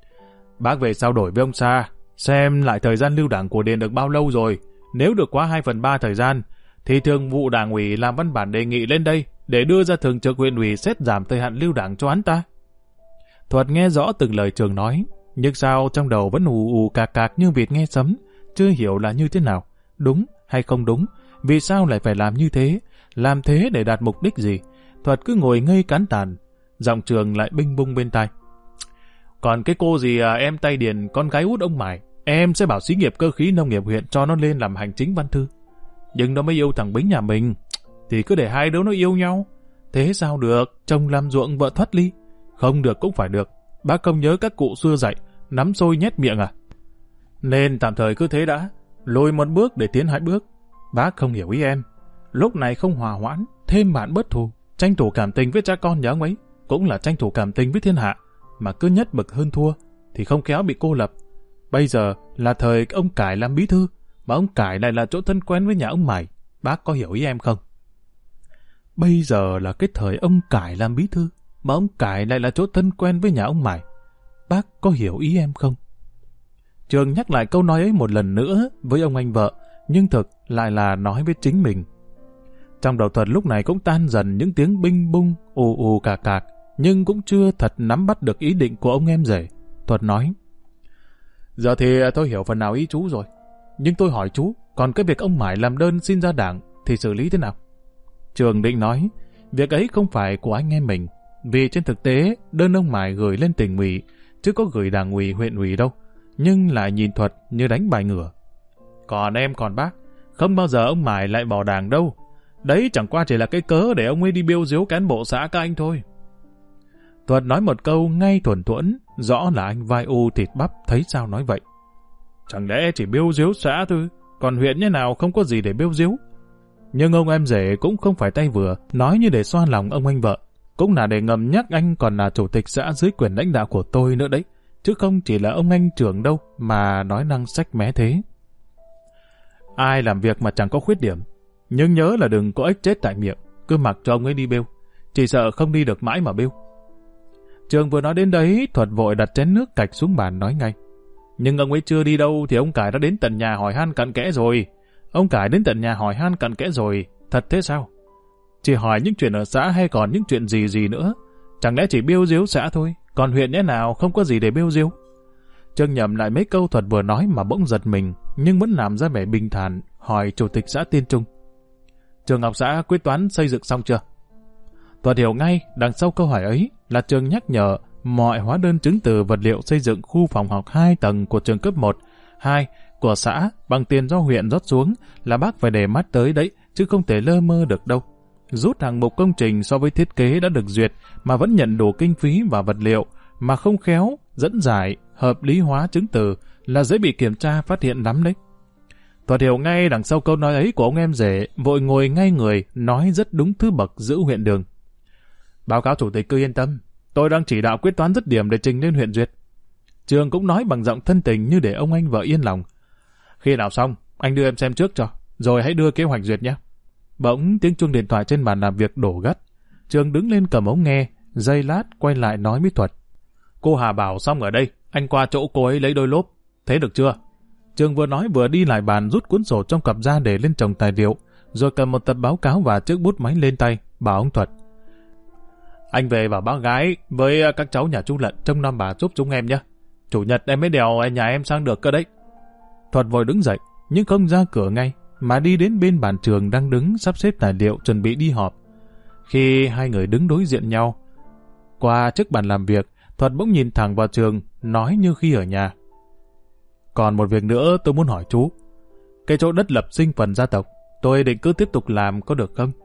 Bác về trao đổi với ông Sa, xem lại thời gian lưu đảng của Điền được bao lâu rồi. Nếu được quá 2/3 thời gian, thì thường vụ đảng ủy làm văn bản đề nghị lên đây để đưa ra thường trực huyện ủy xét giảm thời hạn lưu đảng cho hắn ta. Thuật nghe rõ từng lời Trường nói, nhưng sao trong đầu vẫn ù ù cạc cạc như vịt nghe sấm, chưa hiểu là như thế nào, đúng hay không đúng, vì sao lại phải làm như thế, làm thế để đạt mục đích gì. Thuật cứ ngồi ngây cán tàn, giọng Trường lại binh bung bên tai. Còn cái cô gì em tay Điền, con gái út ông Mải, em sẽ bảo xí nghiệp cơ khí nông nghiệp huyện cho nó lên làm hành chính văn thư. Nhưng nó mới yêu thằng Bính nhà mình, thì cứ để hai đứa nó yêu nhau. Thế sao được, chồng làm ruộng vợ thoát ly. Không được cũng phải được, bác không nhớ các cụ xưa dạy, nắm xôi nhét miệng à? Nên tạm thời cứ thế đã, lùi một bước để tiến 2 bước. Bác không hiểu ý em, lúc này không hòa hoãn, thêm bạn bớt thù, tranh thủ cảm tình với cha con nhà ông ấy, cũng là tranh thủ cảm tình với thiên hạ, mà cứ nhất bực hơn thua, thì không khéo bị cô lập. Bây giờ là thời ông Cải làm bí thư, mà ông Cải lại là chỗ thân quen với nhà ông Mải. Bác có hiểu ý em không? Bây giờ là cái thời ông Cải làm bí thư, mà ông Cải lại là chỗ thân quen với nhà ông Mải. Bác có hiểu ý em không? Trường nhắc lại câu nói ấy một lần nữa với ông anh vợ, nhưng thực lại là nói với chính mình. Trong đầu Thuật lúc này cũng tan dần những tiếng binh bung, ù ù cạc cạc, nhưng cũng chưa thật nắm bắt được ý định của ông em rể. Thuật nói, giờ thì tôi hiểu phần nào ý chú rồi, nhưng tôi hỏi chú, còn cái việc ông Mải làm đơn xin ra đảng thì xử lý thế nào? Trường định nói, việc ấy không phải của anh em mình, vì trên thực tế đơn ông Mải gửi lên tỉnh ủy, chứ có gửi đảng ủy huyện ủy đâu, nhưng lại nhìn Thuật như đánh bài ngửa. Còn em còn bác, không bao giờ ông Mải lại bỏ đảng đâu, đấy chẳng qua chỉ là cái cớ để ông ấy đi biêu diếu cán bộ xã các anh thôi. Thuật nói một câu ngay thuần thuẫn, rõ là anh vai u thịt bắp thấy sao nói vậy. Chẳng lẽ chỉ biêu diếu xã thôi, còn huyện như nào không có gì để biêu diếu. Nhưng ông em rể cũng không phải tay vừa, nói như để xoa lòng ông anh vợ, cũng là để ngầm nhắc anh còn là chủ tịch xã dưới quyền lãnh đạo của tôi nữa đấy, chứ không chỉ là ông anh trưởng đâu mà nói năng sách mé thế. Ai làm việc mà chẳng có khuyết điểm, nhưng nhớ là đừng có ếch chết tại miệng, cứ mặc cho ông ấy đi bêu, chỉ sợ không đi được mãi mà bêu. Trường vừa nói đến đấy, Thuật vội đặt chén nước cạch xuống bàn nói ngay. Nhưng ông ấy chưa đi đâu thì ông Cải đã đến tận nhà hỏi han cặn kẽ rồi. Ông Cải đến tận nhà hỏi han cặn kẽ rồi, thật thế sao? Chỉ hỏi những chuyện ở xã hay còn những chuyện gì nữa? Chẳng lẽ chỉ biêu diếu xã thôi, còn huyện nhé nào không có gì để biêu diếu? Trương nhầm lại mấy câu Thuật vừa nói mà bỗng giật mình, nhưng vẫn làm ra vẻ bình thản, hỏi chủ tịch xã Tiên Trung. Trường học xã quyết toán xây dựng xong chưa? Thuật hiểu ngay đằng sau câu hỏi ấy là trường nhắc nhở mọi hóa đơn chứng từ vật liệu xây dựng khu phòng học 2 tầng của trường cấp 1, 2 của xã bằng tiền do huyện rót xuống là bác phải để mắt tới đấy, chứ không thể lơ mơ được đâu. Rút hạng mục công trình so với thiết kế đã được duyệt mà vẫn nhận đủ kinh phí và vật liệu mà không khéo, dẫn giải, hợp lý hóa chứng từ là dễ bị kiểm tra phát hiện lắm đấy. Thuật hiểu ngay đằng sau câu nói ấy của ông em rể, vội ngồi ngay người, nói rất đúng thứ bậc giữ huyện đường. Báo cáo chủ tịch cứ yên tâm, tôi đang chỉ đạo quyết toán dứt điểm để trình lên huyện duyệt. Trường cũng nói bằng giọng thân tình như để ông anh vợ yên lòng. Khi nào xong, anh đưa em xem trước cho, rồi hãy đưa kế hoạch duyệt nhé. Bỗng tiếng chuông điện thoại trên bàn làm việc đổ gắt. Trường đứng lên cầm ống nghe, giây lát quay lại nói với Thuật. Cô Hà bảo xong ở đây, anh qua chỗ cô ấy lấy đôi lốp. Thế được chưa? Trường vừa nói vừa đi lại bàn rút cuốn sổ trong cặp ra để lên chồng tài liệu, rồi cầm một tập báo cáo và chiếc bút máy lên tay, bảo ông Thuật. Anh về bảo bác gái với các cháu nhà chú Lận trông nom bà giúp chúng em nhé. Chủ nhật em mới đèo nhà em sang được cơ đấy. Thuật vội đứng dậy, nhưng không ra cửa ngay, mà đi đến bên bàn Trường đang đứng sắp xếp tài liệu chuẩn bị đi họp. Khi hai người đứng đối diện nhau, qua trước bàn làm việc, Thuật bỗng nhìn thẳng vào Trường, nói như khi ở nhà. Còn một việc nữa tôi muốn hỏi chú. Cái chỗ đất lập sinh phần gia tộc, tôi định cứ tiếp tục làm có được không?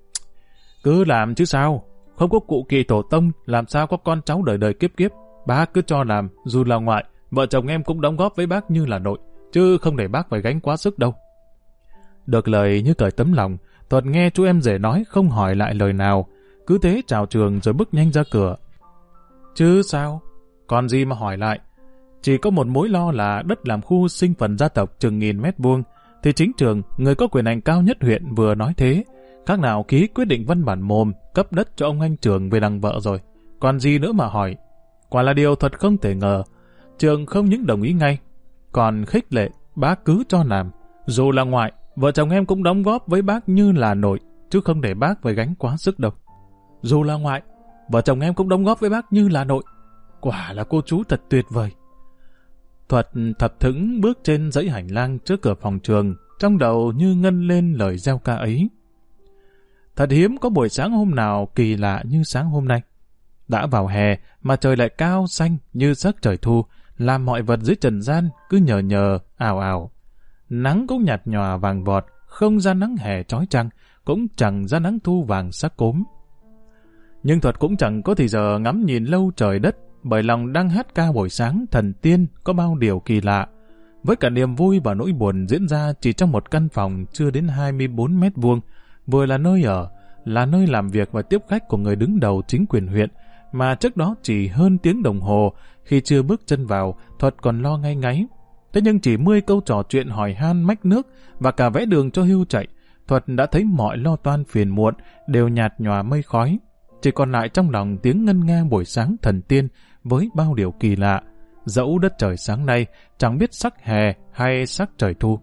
Cứ làm chứ sao? Không có cụ kỳ tổ tông, làm sao có con cháu đời đời kiếp kiếp. Bác cứ cho làm, dù là ngoại, vợ chồng em cũng đóng góp với bác như là nội, chứ không để bác phải gánh quá sức đâu. Được lời như cởi tấm lòng, Thuật nghe chú em rể nói không hỏi lại lời nào, cứ thế chào Trường rồi bước nhanh ra cửa. Chứ sao? Còn gì mà hỏi lại? Chỉ có một mối lo là đất làm khu sinh phần gia tộc chừng 1000 mét vuông, thì chính Trường, người có quyền hành cao nhất huyện vừa nói thế, khác nào ký quyết định văn bản mồm cấp đất cho ông anh Trường về đằng vợ rồi. Còn gì nữa mà hỏi? Quả là điều Thuật không thể ngờ. Trường không những đồng ý ngay, còn khích lệ bác cứ cho làm. Dù là ngoại, vợ chồng em cũng đóng góp với bác như là nội, chứ không để bác phải gánh quá sức đâu. Dù là ngoại, vợ chồng em cũng đóng góp với bác như là nội. Quả là cô chú thật tuyệt vời. Thuật thập thững bước trên dãy hành lang trước cửa phòng Trường, trong đầu như ngân lên lời gieo ca ấy. Thật hiếm có buổi sáng hôm nào kỳ lạ như sáng hôm nay. Đã vào hè mà trời lại cao xanh như sắc trời thu, làm mọi vật dưới trần gian cứ nhờ nhờ, ảo ảo. Nắng cũng nhạt nhòa vàng vọt, không ra nắng hè chói chang, cũng chẳng ra nắng thu vàng sắc cốm. Nhưng Thuật cũng chẳng có thì giờ ngắm nhìn lâu trời đất, bởi lòng đang hát ca buổi sáng thần tiên có bao điều kỳ lạ. Với cả niềm vui và nỗi buồn diễn ra chỉ trong một căn phòng chưa đến 24 mét vuông, vừa là nơi ở, là nơi làm việc và tiếp khách của người đứng đầu chính quyền huyện, mà trước đó chỉ hơn tiếng đồng hồ, khi chưa bước chân vào, Thuật còn lo ngay ngáy. Thế nhưng chỉ 10 câu trò chuyện hỏi han mách nước và cả vẽ đường cho Hưu chạy, Thuật đã thấy mọi lo toan phiền muộn đều nhạt nhòa mây khói. Chỉ còn lại trong lòng tiếng ngân nga buổi sáng thần tiên với bao điều kỳ lạ. Dẫu đất trời sáng nay chẳng biết sắc hè hay sắc trời thu.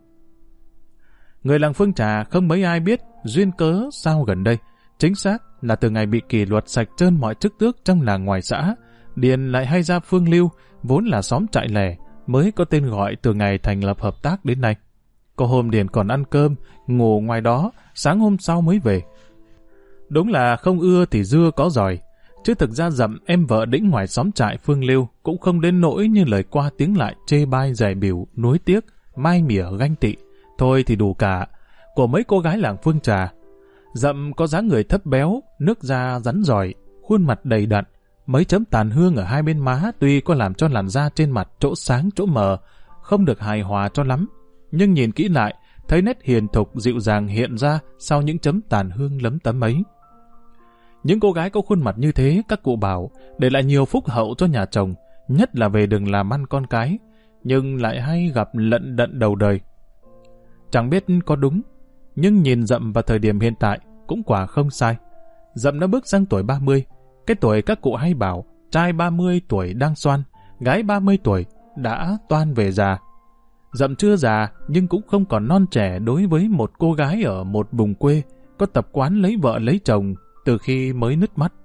Người làng Phương Trà không mấy ai biết duyên cớ sao gần đây. Chính xác là từ ngày bị kỷ luật sạch trơn mọi chức tước trong làng ngoài xã, Điền lại hay ra Phương Lưu, vốn là xóm trại lẻ, mới có tên gọi từ ngày thành lập hợp tác đến nay. Có hôm Điền còn ăn cơm, ngủ ngoài đó, sáng hôm sau mới về. Đúng là không ưa thì dưa có giỏi, chứ thực ra Dậm em vợ đĩnh ngoài xóm trại Phương Lưu cũng không đến nỗi như lời qua tiếng lại chê bai dè bỉu, nuối tiếc, mai mỉa ganh tị. Thôi thì đủ cả, của mấy cô gái làng Phương Trà. Dậm có dáng người thấp béo, nước da rắn giỏi, khuôn mặt đầy đặn, mấy chấm tàn hương ở hai bên má tuy có làm cho làn da trên mặt chỗ sáng chỗ mờ, không được hài hòa cho lắm. Nhưng nhìn kỹ lại, thấy nét hiền thục dịu dàng hiện ra sau những chấm tàn hương lấm tấm ấy. Những cô gái có khuôn mặt như thế, các cụ bảo, để lại nhiều phúc hậu cho nhà chồng, nhất là về đường làm ăn con cái, nhưng lại hay gặp lận đận đầu đời. Chẳng biết có đúng, nhưng nhìn Dậm vào thời điểm hiện tại cũng quả không sai. Dậm đã bước sang tuổi 30, cái tuổi các cụ hay bảo, trai 30 tuổi đang xoan, gái 30 tuổi đã toan về già. Dậm chưa già nhưng cũng không còn non trẻ đối với một cô gái ở một vùng quê có tập quán lấy vợ lấy chồng từ khi mới nứt mắt.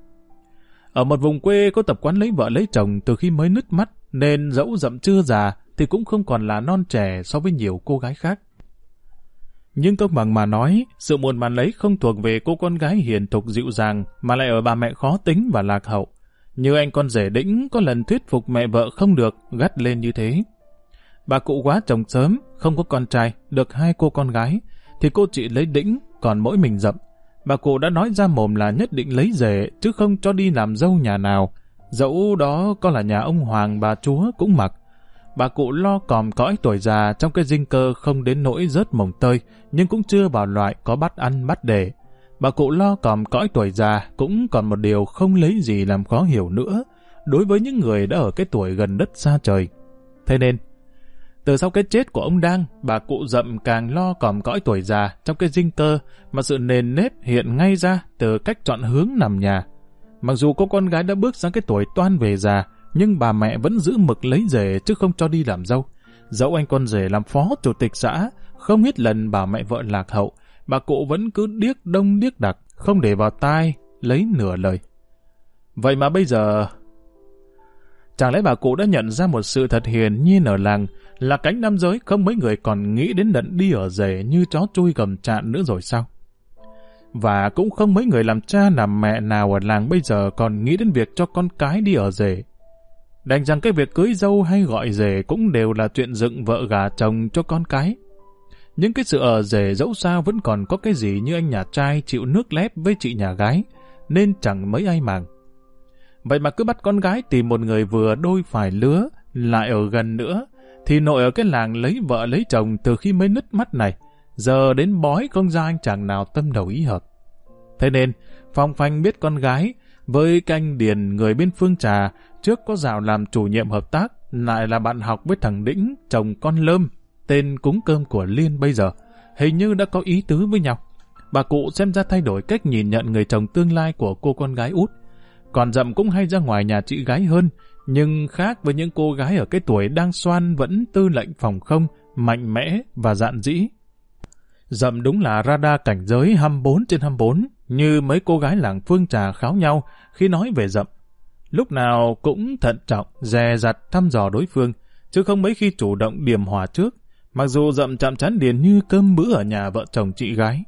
Ở một vùng quê có tập quán lấy vợ lấy chồng từ khi mới nứt mắt, nên dẫu Dậm chưa già thì cũng không còn là non trẻ so với nhiều cô gái khác. Nhưng công bằng mà nói, sự muộn màn ấy không thuộc về cô con gái hiền thục dịu dàng, mà lại ở bà mẹ khó tính và lạc hậu. Như anh con rể Đĩnh có lần thuyết phục mẹ vợ không được, gắt lên như thế. Bà cụ quá chồng sớm, không có con trai, được 2 cô con gái, thì cô chị lấy Đĩnh, còn mỗi mình Dậm. Bà cụ đã nói ra mồm là nhất định lấy rể, chứ không cho đi làm dâu nhà nào. Dẫu đó có là nhà ông Hoàng bà chúa cũng mặc. Bà cụ lo còm cõi tuổi già trong cái dinh cơ không đến nỗi rớt mồng tơi, nhưng cũng chưa vào loại có bắt ăn bắt để. Bà cụ lo còm cõi tuổi già cũng còn một điều không lấy gì làm khó hiểu nữa, đối với những người đã ở cái tuổi gần đất xa trời. Thế nên, từ sau cái chết của ông Đang, bà cụ Dậm càng lo còm cõi tuổi già trong cái dinh cơ, mà sự nền nếp hiện ngay ra từ cách chọn hướng nằm nhà. Mặc dù cô con gái đã bước sang cái tuổi toan về già, nhưng bà mẹ vẫn giữ mực lấy rể chứ không cho đi làm dâu. Dẫu anh con rể làm phó chủ tịch xã, không ít lần bà mẹ vợ lạc hậu, bà cụ vẫn cứ điếc đông điếc đặc, không để vào tai, lấy nửa lời. Vậy mà bây giờ, chẳng lẽ bà cụ đã nhận ra một sự thật hiển nhiên ở làng, là cánh nam giới không mấy người còn nghĩ đến đận đi ở rể như chó chui gầm chạn nữa rồi sao? Và cũng không mấy người làm cha làm mẹ nào ở làng bây giờ còn nghĩ đến việc cho con cái đi ở rể. Đành rằng cái việc cưới dâu hay gọi rể cũng đều là chuyện dựng vợ gả chồng cho con cái. Nhưng cái sự ở rể dẫu sao vẫn còn có cái gì như anh nhà trai chịu nước lép với chị nhà gái, nên chẳng mấy ai màng. Vậy mà cứ bắt con gái tìm một người vừa đôi phải lứa, lại ở gần nữa, thì nội ở cái làng lấy vợ lấy chồng từ khi mới nứt mắt này, giờ đến bói không ra anh chàng nào tâm đầu ý hợp. Thế nên, Phong Phanh biết con gái, với canh Điền người bên Phương Trà, trước có dạo làm chủ nhiệm hợp tác, lại là bạn học với thằng Đĩnh, chồng con Lơm, tên cúng cơm của Liên bây giờ, hình như đã có ý tứ với nhau. Bà cụ xem ra thay đổi cách nhìn nhận người chồng tương lai của cô con gái út. Còn Dậm cũng hay ra ngoài nhà chị gái hơn, nhưng khác với những cô gái ở cái tuổi đang xoan vẫn tư lệnh phòng không, mạnh mẽ và dạn dĩ. Dậm đúng là radar cảnh giới 24/24, như mấy cô gái làng Phương Trà kháo nhau khi nói về Dậm. Lúc nào cũng thận trọng, dè dặt thăm dò đối phương, chứ không mấy khi chủ động điểm hòa trước, mặc dù Dậm chạm trán Điền như cơm bữa ở nhà vợ chồng chị gái.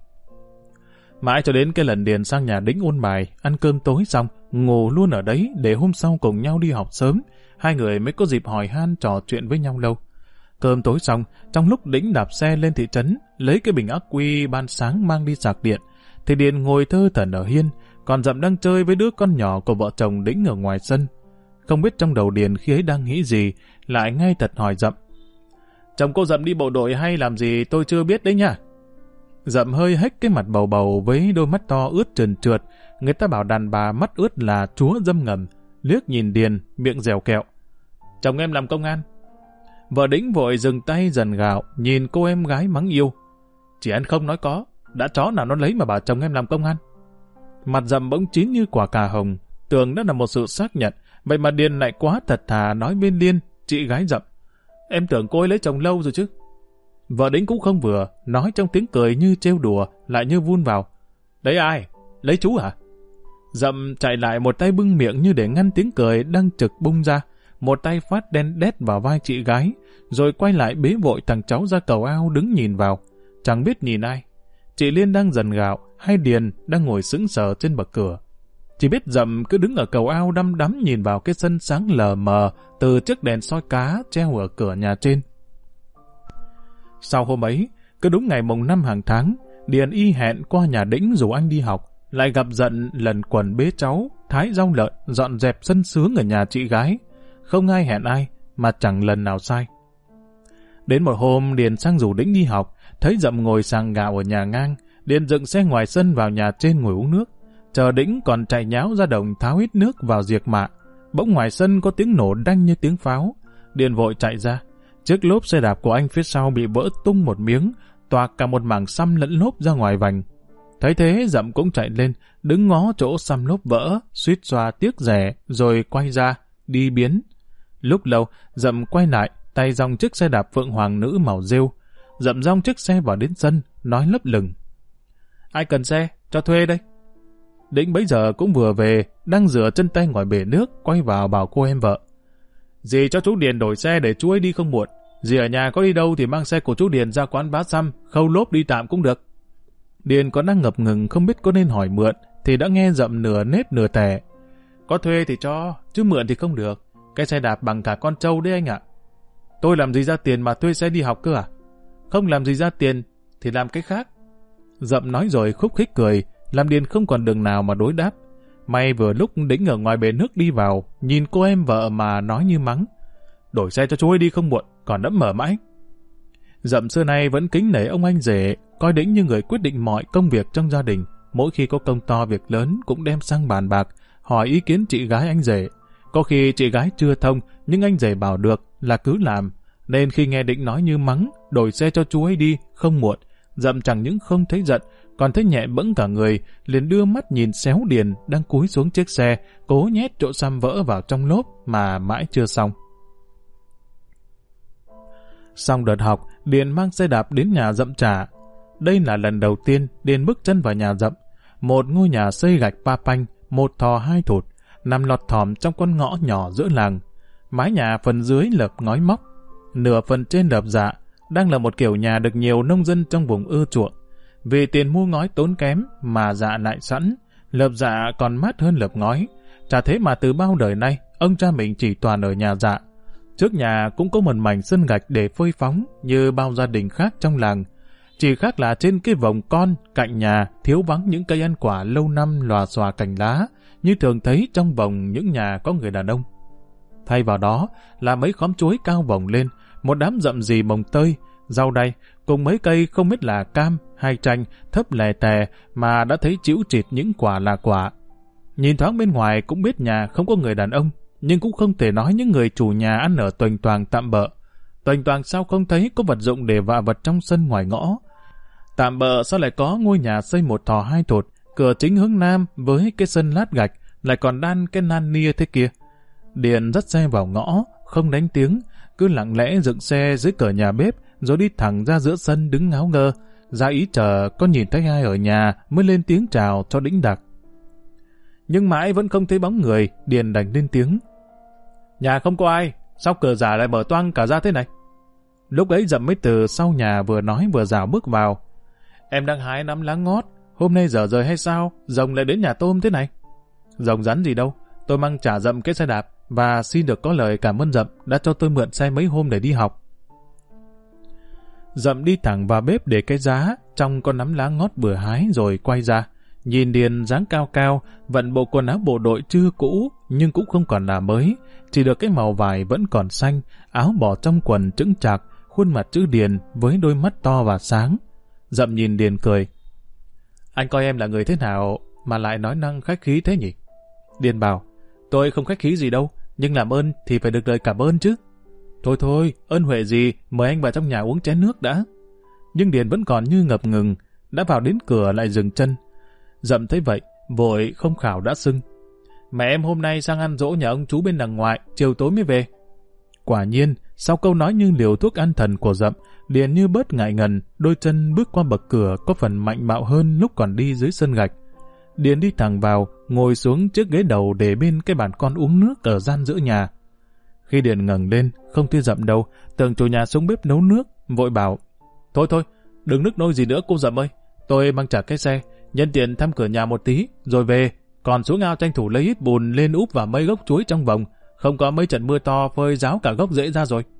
Mãi cho đến cái lần Điền sang nhà Đĩnh ôn bài, ăn cơm tối xong, ngủ luôn ở đấy để hôm sau cùng nhau đi học sớm, hai người mới có dịp hỏi han trò chuyện với nhau lâu. Cơm tối xong, trong lúc Đĩnh đạp xe lên thị trấn, lấy cái bình ắc quy ban sáng mang đi sạc điện, thì Điền ngồi thơ thẩn ở hiên, còn Dậm đang chơi với đứa con nhỏ của vợ chồng Đĩnh ở ngoài sân. Không biết trong đầu Điền khi ấy đang nghĩ gì, lại ngay thật hỏi Dậm: "Chồng cô Dậm đi bộ đội hay làm gì tôi chưa biết đấy nha." Dậm hơi hếch cái mặt bầu bầu với đôi mắt to ướt trơn trượt. Người ta bảo đàn bà mắt ướt là chúa dâm ngầm. Liếc nhìn Điền, miệng dẻo kẹo. Chồng em làm công an. Vợ Đĩnh vội dừng tay dần gạo, nhìn cô em gái mắng yêu. Chỉ anh không nói có, đã chó nào nó lấy mà bảo chồng em làm công an. Mặt Dậm bỗng chín như quả cà hồng, tưởng đó là một sự xác nhận, vậy mà Điền lại quá thật thà nói bên Liên, chị gái Dậm. Em tưởng cô ấy lấy chồng lâu rồi chứ. Vợ Đĩnh cũng không vừa, nói trong tiếng cười như trêu đùa, lại như vun vào. Đấy ai? Lấy chú hả? Dậm chạy lại một tay bưng miệng như để ngăn tiếng cười đang trực bung ra, một tay phát đen đét vào vai chị gái, rồi quay lại bế vội thằng cháu ra cầu ao đứng nhìn vào. Chẳng biết nhìn ai. Chị Liên đang dần gạo, hay Điền đang ngồi sững sờ trên bậc cửa. Chỉ biết Dậm cứ đứng ở cầu ao đăm đắm nhìn vào cái sân sáng lờ mờ từ chiếc đèn soi cá treo ở cửa nhà trên. Sau hôm ấy, cứ đúng ngày mùng 5 hàng tháng, Điền y hẹn qua nhà Đĩnh rủ anh đi học, lại gặp Dận lần quần bế cháu, thái rau lợn, dọn dẹp sân sướng ở nhà chị gái. Không ai hẹn ai, mà chẳng lần nào sai. Đến một hôm, Điền sang rủ Đĩnh đi học, thấy Dậm ngồi sàng gạo ở nhà ngang, Điền dựng xe ngoài sân vào nhà trên ngồi uống nước. Chờ Đĩnh còn chạy nháo ra đồng tháo ít nước vào diệt mạ. Bỗng ngoài sân có tiếng nổ đanh như tiếng pháo. Điền vội chạy ra. Chiếc lốp xe đạp của anh phía sau bị vỡ tung một miếng, toạc cả một mảng xăm lẫn lốp ra ngoài vành. Thấy thế, Dậm cũng chạy lên, đứng ngó chỗ xăm lốp vỡ, suýt xoa tiếc rẻ, rồi quay ra, đi biến. Lúc lâu, Dậm quay lại, tay dòng chiếc xe đạp Phượng Hoàng nữ màu rêu. Dậm dòng chiếc xe vào đến sân, nói lấp lửng. Ai cần xe, cho thuê đây. Đĩnh bấy giờ cũng vừa về, đang rửa chân tay ngoài bể nước, quay vào bảo cô em vợ. Dì cho chú Điền đổi xe để chú ấy đi không muộn. Dì ở nhà có đi đâu thì mang xe của chú Điền ra quán bá xăm, khâu lốp đi tạm cũng được. Điền còn đang ngập ngừng không biết có nên hỏi mượn, thì đã nghe Dậm nửa nếp nửa tẻ. Có thuê thì cho, chứ mượn thì không được. Cái xe đạp bằng cả con trâu đấy anh ạ. Tôi làm gì ra tiền mà thuê xe đi học cơ à? Không làm gì ra tiền thì làm cái khác. Dậm nói rồi khúc khích cười, làm Điền không còn đường nào mà đối đáp. May vừa lúc Đĩnh ở ngoài bể nước đi vào, nhìn cô em vợ mà nói như mắng. Đổi xe cho chú ấy đi không muộn, còn đẫm mở mãi. Dậm xưa nay vẫn kính nể ông anh rể, coi Đĩnh như người quyết định mọi công việc trong gia đình. Mỗi khi có công to việc lớn cũng đem sang bàn bạc, hỏi ý kiến chị gái anh rể. Có khi chị gái chưa thông, nhưng anh rể bảo được là cứ làm. Nên khi nghe Đĩnh nói như mắng, đổi xe cho chú ấy đi, không muộn, Dậm chẳng những không thấy giận, còn thấy nhẹ bẫng cả người, liền đưa mắt nhìn xéo Điền đang cúi xuống chiếc xe, cố nhét chỗ xăm vỡ vào trong lốp mà mãi chưa xong. Xong đợt học, Điền mang xe đạp đến nhà Dậm trả. Đây là lần đầu tiên Điền bước chân vào nhà Dậm. Một ngôi nhà xây gạch pa panh, một thò hai thụt, nằm lọt thỏm trong con ngõ nhỏ giữa làng. Mái nhà phần dưới lợp ngói móc, nửa phần trên lợp dạ, đang là một kiểu nhà được nhiều nông dân trong vùng ưa chuộng. Vì tiền mua ngói tốn kém mà dạ lại sẵn, lợp dạ còn mát hơn lợp ngói. Chả thế mà từ bao đời nay, ông cha mình chỉ toàn ở nhà dạ. Trước nhà cũng có một mảnh sân gạch để phơi phóng như bao gia đình khác trong làng. Chỉ khác là trên cái vòng con cạnh nhà thiếu vắng những cây ăn quả lâu năm lòa xòa cành lá như thường thấy trong vòng những nhà có người đàn ông. Thay vào đó là mấy khóm chuối cao vòng lên, một đám rậm rì mồng tơi, rau đay cùng mấy cây không biết là cam hay chanh thấp lè tè mà đã thấy chĩu chịt những quả là quả. Nhìn thoáng bên ngoài cũng biết nhà không có người đàn ông, nhưng cũng không thể nói những người chủ nhà ăn ở toành toàng tạm bợ. Toành toàng sao không thấy có vật dụng để vạ vật trong sân ngoài ngõ. Tạm bợ sao lại có ngôi nhà xây một thò hai thột, cửa chính hướng nam với cái sân lát gạch, lại còn đan cái nan nia thế kia. Điền dắt xe vào ngõ, không đánh tiếng, cứ lặng lẽ dựng xe dưới cửa nhà bếp, rồi đi thẳng ra giữa sân đứng ngáo ngơ, ra ý chờ có nhìn thấy ai ở nhà mới lên tiếng chào cho đĩnh đạc. Nhưng mãi vẫn không thấy bóng người, Điền đành lên tiếng. Nhà không có ai, sao cửa giả lại mở toang cả ra thế này? Lúc ấy Dậm mới từ sau nhà vừa nói vừa rảo bước vào. Em đang hái nắm lá ngót, hôm nay dở rời hay sao, Rồng lại đến nhà tôm thế này? Rồng rắn gì đâu, tôi mang trả Dậm cái xe đạp và xin được có lời cảm ơn Dậm đã cho tôi mượn xe mấy hôm để đi học. Dậm đi thẳng vào bếp để cái giá trong con nắm lá ngót vừa hái rồi quay ra. Nhìn Điền dáng cao cao, vận bộ quần áo bộ đội chưa cũ nhưng cũng không còn là mới, chỉ được cái màu vải vẫn còn xanh, áo bỏ trong quần chững chạc, khuôn mặt chữ Điền với đôi mắt to và sáng. Dậm nhìn Điền cười. Anh coi em là người thế nào mà lại nói năng khách khí thế nhỉ? Điền bảo, tôi không khách khí gì đâu, nhưng làm ơn thì phải được lời cảm ơn chứ. Thôi thôi, ơn huệ gì, mời anh vào trong nhà uống chén nước đã. Nhưng Điền vẫn còn như ngập ngừng, đã vào đến cửa lại dừng chân. Dậm thấy vậy, vội không khảo đã xưng. Mẹ em hôm nay sang ăn dỗ nhà ông chú bên đằng ngoại, chiều tối mới về. Quả nhiên, sau câu nói như liều thuốc an thần của Dậm, Điền như bớt ngại ngần, đôi chân bước qua bậc cửa có phần mạnh bạo hơn lúc còn đi dưới sân gạch. Điền đi thẳng vào, ngồi xuống chiếc ghế đầu để bên cái bàn con uống nước ở gian giữa nhà. Khi Điền ngẩng lên, không thấy Dậm đâu, tưởng chủ nhà xuống bếp nấu nước, vội bảo, thôi thôi, đừng nức nôi gì nữa cô Dậm ơi, tôi mang trả cái xe, nhân tiện thăm cửa nhà một tí, rồi về, còn xuống ao tranh thủ lấy ít bùn lên úp vào mấy gốc chuối trong vòng, không có mấy trận mưa to phơi ráo cả gốc rễ ra rồi.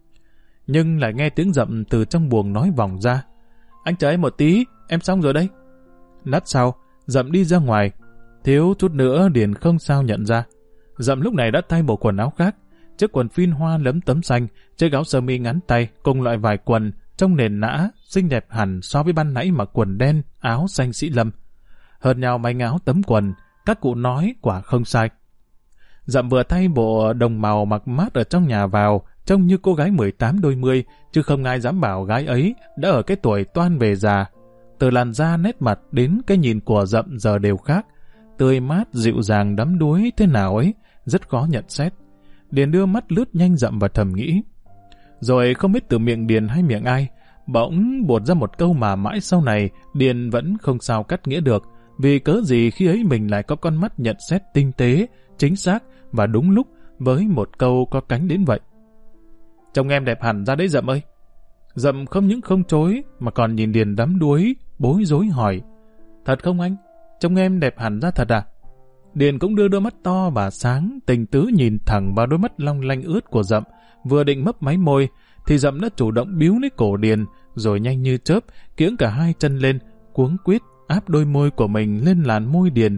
Nhưng lại nghe tiếng Dậm từ trong buồng nói vòng ra, anh chờ em một tí, em xong rồi đây. Lát sau, Dậm đi ra ngoài, thiếu chút nữa Điền không sao nhận ra. Dậm lúc này đã thay bộ quần áo khác, chiếc quần phin hoa lấm tấm xanh, chiếc áo sơ mi ngắn tay cùng loại vải quần trông nền nã, xinh đẹp hẳn so với ban nãy mặc quần đen, áo xanh sĩ lâm. Hợt nhau manh áo tấm quần, các cụ nói quả không sai. Dậm vừa thay bộ đồng màu mặc mát ở trong nhà vào, trông như cô gái 18 đôi mươi, chứ không ai dám bảo gái ấy đã ở cái tuổi toan về già. Từ làn da nét mặt đến cái nhìn của Dậm giờ đều khác, tươi mát dịu dàng đắm đuối thế nào ấy, rất khó nhận xét. Điền đưa mắt lướt nhanh Dậm và thầm nghĩ. Rồi không biết từ miệng Điền hay miệng ai, bỗng buột ra một câu mà mãi sau này Điền vẫn không sao cắt nghĩa được, vì cớ gì khi ấy mình lại có con mắt nhận xét tinh tế, chính xác và đúng lúc với một câu có cánh đến vậy. Trông em đẹp hẳn ra đấy Dậm ơi. Dậm không những không chối mà còn nhìn Điền đắm đuối, bối rối hỏi. Thật không anh? Trông em đẹp hẳn ra thật à? Điền cũng đưa đôi mắt to và sáng, tình tứ nhìn thẳng vào đôi mắt long lanh ướt của Dậm, vừa định mấp máy môi, thì Dậm đã chủ động biếu lấy cổ Điền, rồi nhanh như chớp, kiễng cả hai chân lên, cuống quýt áp đôi môi của mình lên làn môi Điền,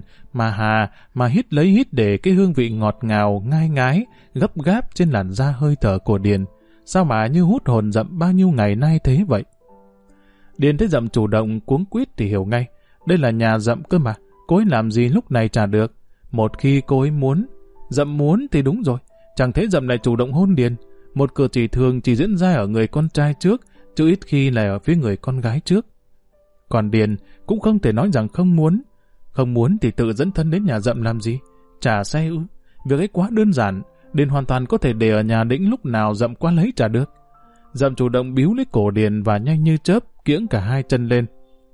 mà hít lấy hít để cái hương vị ngọt ngào, ngai ngái, gấp gáp trên làn da hơi thở của Điền. Sao mà như hút hồn Dậm bao nhiêu ngày nay thế vậy? Điền thấy Dậm chủ động cuống quýt thì hiểu ngay, đây là nhà Dậm cơ mà, cô ấy làm gì lúc này chả được. Một khi cô ấy muốn, Dậm muốn thì đúng rồi, chẳng thấy Dậm lại chủ động hôn Điền. Một cử chỉ thường chỉ diễn ra ở người con trai trước, chứ ít khi là ở phía người con gái trước. Còn Điền cũng không thể nói rằng không muốn. Không muốn thì tự dẫn thân đến nhà Dậm làm gì? Trả xe ư? Việc ấy quá đơn giản, Điền hoàn toàn có thể để ở nhà đĩnh lúc nào Dậm qua lấy trả được. Dậm chủ động biếu lấy cổ Điền và nhanh như chớp kiễng cả hai chân lên.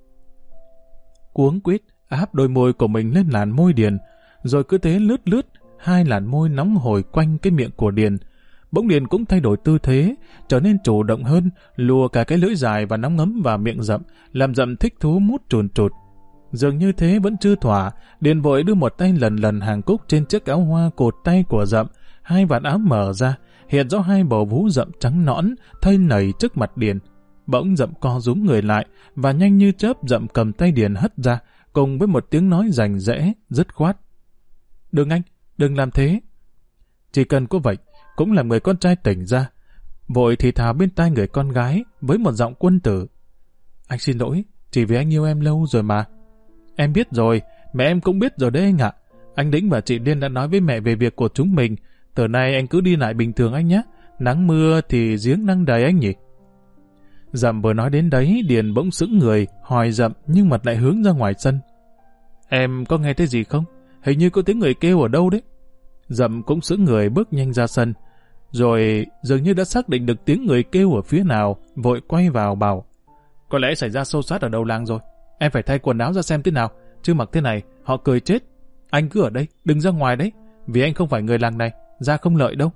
Cuống quýt áp đôi môi của mình lên làn môi Điền, rồi cứ thế lướt lướt hai làn môi nóng hổi quanh cái miệng của Điền. Bỗng Điền cũng thay đổi tư thế, trở nên chủ động hơn, lùa cả cái lưỡi dài và nóng ngấm vào miệng Dậm, làm Dậm thích thú mút chùn chụt. Dường như thế vẫn chưa thỏa, Điền vội đưa một tay lần lần hàng cúc trên chiếc áo hoa cột tay của Dậm, hai vạt áo mở ra, hiện rõ hai bầu vú Dậm trắng nõn, thây nảy trước mặt Điền. Bỗng Dậm co rúm người lại, và nhanh như chớp Dậm cầm tay Điền hất ra, cùng với một tiếng nói rành rẽ, dứt khoát. Đừng anh, đừng làm thế. Chỉ cần có vậy, cũng làm người con trai tỉnh ra, vội thì thào bên tai người con gái với một giọng quân tử. Anh xin lỗi, chỉ vì anh yêu em lâu rồi mà. Em biết rồi, mẹ em cũng biết rồi đấy anh ạ. Anh Đĩnh và chị Liên đã nói với mẹ về việc của chúng mình. Từ nay anh cứ đi lại bình thường anh nhé. Nắng mưa thì giếng năng đầy anh nhỉ. Dậm vừa nói đến đấy, Điền bỗng sững người, hỏi Dậm nhưng mặt lại hướng ra ngoài sân. Em có nghe thấy gì không? Hình như có tiếng người kêu ở đâu đấy. Dậm cũng sững người bước nhanh ra sân. Rồi dường như đã xác định được tiếng người kêu ở phía nào, vội quay vào bảo. Có lẽ xảy ra xô xát ở đầu làng rồi. Em phải thay quần áo ra xem thế nào, chứ mặc thế này họ cười chết. Anh cứ ở đây, đừng ra ngoài đấy, vì anh không phải người làng này, ra không lợi đâu.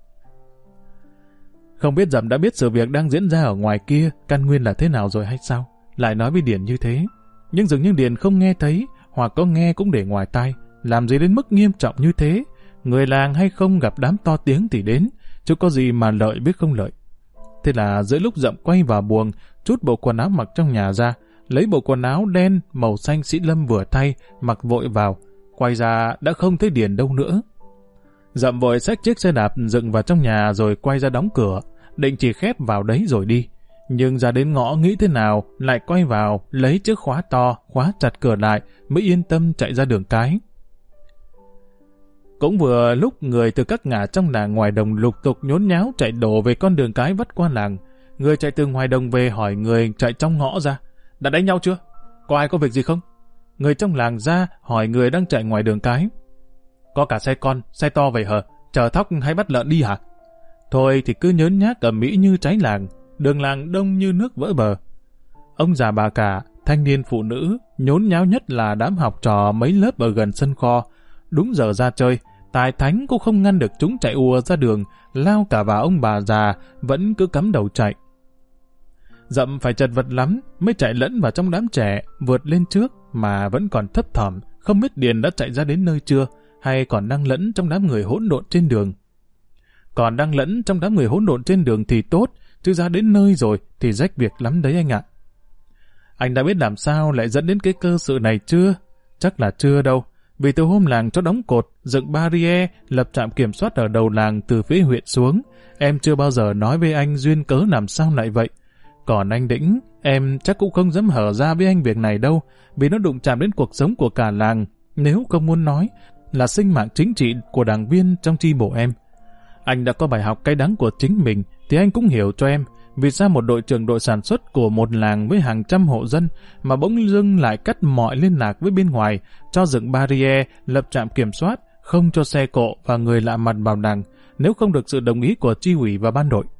Không biết Dậm đã biết sự việc đang diễn ra ở ngoài kia căn nguyên là thế nào rồi hay sao, lại nói với Điền như thế. Nhưng dường như Điền không nghe thấy, hoặc có nghe cũng để ngoài tai. Làm gì đến mức nghiêm trọng như thế? Người làng hay không gặp đám to tiếng thì đến, chứ có gì mà lợi biết không lợi. Thế là giữa lúc Dậm quay vào buồng, trút bộ quần áo mặc trong nhà ra, lấy bộ quần áo đen màu xanh sĩ lâm vừa thay, mặc vội vào, quay ra đã không thấy Điền đâu nữa. Dậm vội xách chiếc xe đạp dựng vào trong nhà rồi quay ra đóng cửa, định chỉ khép vào đấy rồi đi. Nhưng ra đến ngõ nghĩ thế nào, lại quay vào, lấy chiếc khóa to, khóa chặt cửa lại, mới yên tâm chạy ra đường cái. Cũng vừa lúc người từ các ngã trong làng ngoài đồng lục tục nhốn nháo chạy đổ về con đường cái vắt qua làng. Người chạy từ ngoài đồng về hỏi người chạy trong ngõ ra, đã đánh nhau chưa? Có ai có việc gì không? Người trong làng ra hỏi người đang chạy ngoài đường cái. Có cả xe con, xe to về hờ, chở thóc hay bắt lợn đi hả? Thôi thì cứ nhớn nhác ầm ĩ như cháy làng, đường làng đông như nước vỡ bờ. Ông già bà cả, thanh niên phụ nữ, nhốn nháo nhất là đám học trò mấy lớp ở gần sân kho. Đúng giờ ra chơi, tài thánh cũng không ngăn được chúng chạy ùa ra đường, lao cả vào ông bà già, vẫn cứ cắm đầu chạy. Dậm phải chật vật lắm, mới chạy lẫn vào trong đám trẻ, vượt lên trước mà vẫn còn thấp thỏm, không biết Điền đã chạy ra đến nơi chưa, hay còn đang lẫn trong đám người hỗn độn trên đường. Còn đang lẫn trong đám người hỗn độn trên đường thì tốt, chứ ra đến nơi rồi thì rách việc lắm đấy anh ạ. Anh đã biết làm sao lại dẫn đến cái cơ sự này chưa? Chắc là chưa đâu. Vì từ hôm làng cho đóng cột, dựng barrier, lập trạm kiểm soát ở đầu làng từ phía huyện xuống, em chưa bao giờ nói với anh duyên cớ làm sao lại vậy. Còn anh Đĩnh, em chắc cũng không dám hở ra với anh việc này đâu, vì nó đụng chạm đến cuộc sống của cả làng, nếu không muốn nói là sinh mạng chính trị của đảng viên trong chi bộ em. Anh đã có bài học cay đắng của chính mình, thì anh cũng hiểu cho em, vì sao một đội trưởng đội sản xuất của một làng với hàng trăm hộ dân mà bỗng dưng lại cắt mọi liên lạc với bên ngoài, cho dựng barrier, lập trạm kiểm soát, không cho xe cộ và người lạ mặt vào làng, nếu không được sự đồng ý của chi ủy và ban đội.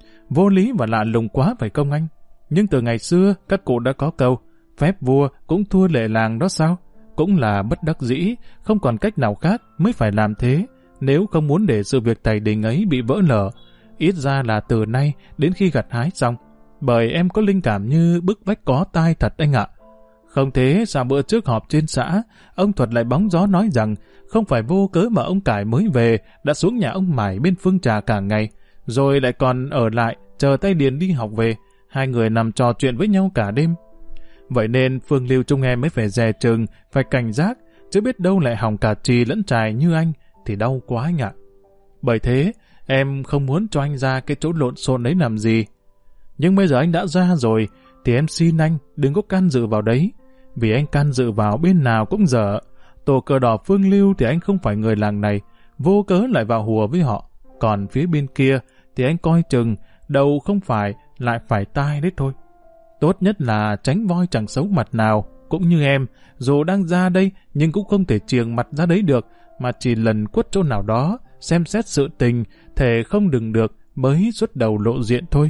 Vô lý và lạ lùng quá phải không anh? Nhưng từ ngày xưa, các cụ đã có câu, phép vua cũng thua lệ làng đó sao? Cũng là bất đắc dĩ, không còn cách nào khác mới phải làm thế, nếu không muốn để sự việc tày đình ấy bị vỡ lở. Ít ra là từ nay đến khi gặt hái xong, bởi em có linh cảm như bức vách có tai thật anh ạ. Không thế sao bữa trước họp trên xã, ông Thuật lại bóng gió nói rằng không phải vô cớ mà ông Cải mới về đã xuống nhà ông Mải bên Phương Trà cả ngày, rồi lại còn ở lại chờ tay Điền đi học về, hai người nằm trò chuyện với nhau cả đêm. Vậy nên Phương Lưu chúng em mới phải dè chừng, phải cảnh giác, chứ biết đâu lại hỏng cả trì lẫn trài như anh thì đau quá anh ạ. Bởi thế em không muốn cho anh ra cái chỗ lộn xộn đấy làm gì. Nhưng bây giờ anh đã ra rồi thì em xin anh đừng có can dự vào đấy, vì anh can dự vào bên nào cũng dở. Tổ cờ đỏ Phương Lưu thì anh không phải người làng này, vô cớ lại vào hùa với họ. Còn phía bên kia thì anh coi chừng, đầu không phải lại phải tai đấy thôi. Tốt nhất là tránh voi chẳng xấu mặt nào, cũng như em, dù đang ra đây nhưng cũng không thể chiềng mặt ra đấy được, mà chỉ lần quất chỗ nào đó, xem xét sự tình, thể không đừng được mới xuất đầu lộ diện thôi.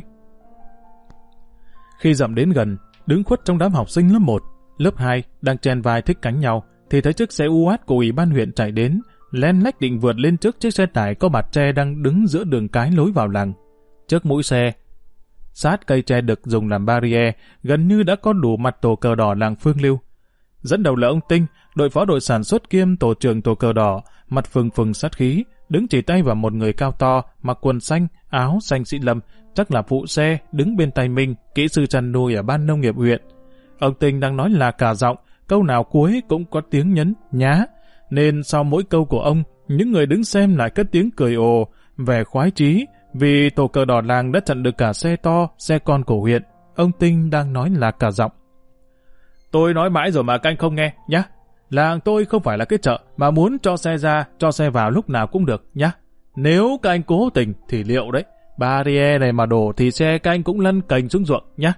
Khi dặm đến gần, đứng khuất trong đám học sinh lớp 1, lớp 2 đang chen vai thích cánh nhau, thì thấy chiếc xe UAT của ủy ban huyện chạy đến, len lách định vượt lên trước chiếc xe tải có bạt tre đang đứng giữa đường cái lối vào làng. Trước mũi xe, sát cây tre được dùng làm barrier, gần như đã có đủ mặt tổ cờ đỏ làng Phương Lưu. Dẫn đầu là ông Tinh, đội phó đội sản xuất kiêm tổ trưởng tổ cờ đỏ, mặt phừng phừng sát khí, đứng chỉ tay vào một người cao to, mặc quần xanh, áo xanh xị lâm, chắc là phụ xe, đứng bên tay Minh, kỹ sư chăn nuôi ở ban nông nghiệp huyện. Ông Tinh đang nói là cả giọng, câu nào cuối cũng có tiếng nhấn nhá, nên sau mỗi câu của ông, những người đứng xem lại cất tiếng cười ồ, vẻ khoái chí, vì tổ cờ đỏ làng đã chặn được cả xe to, xe con của huyện. Ông Tinh đang nói là cả giọng. Tôi nói mãi rồi mà các anh không nghe, nhá. Làng tôi không phải là cái chợ mà muốn cho xe ra, cho xe vào lúc nào cũng được, nhá. Nếu các anh cố tình thì liệu đấy, barrier này mà đổ thì xe các anh cũng lăn cành xuống ruộng, nhá.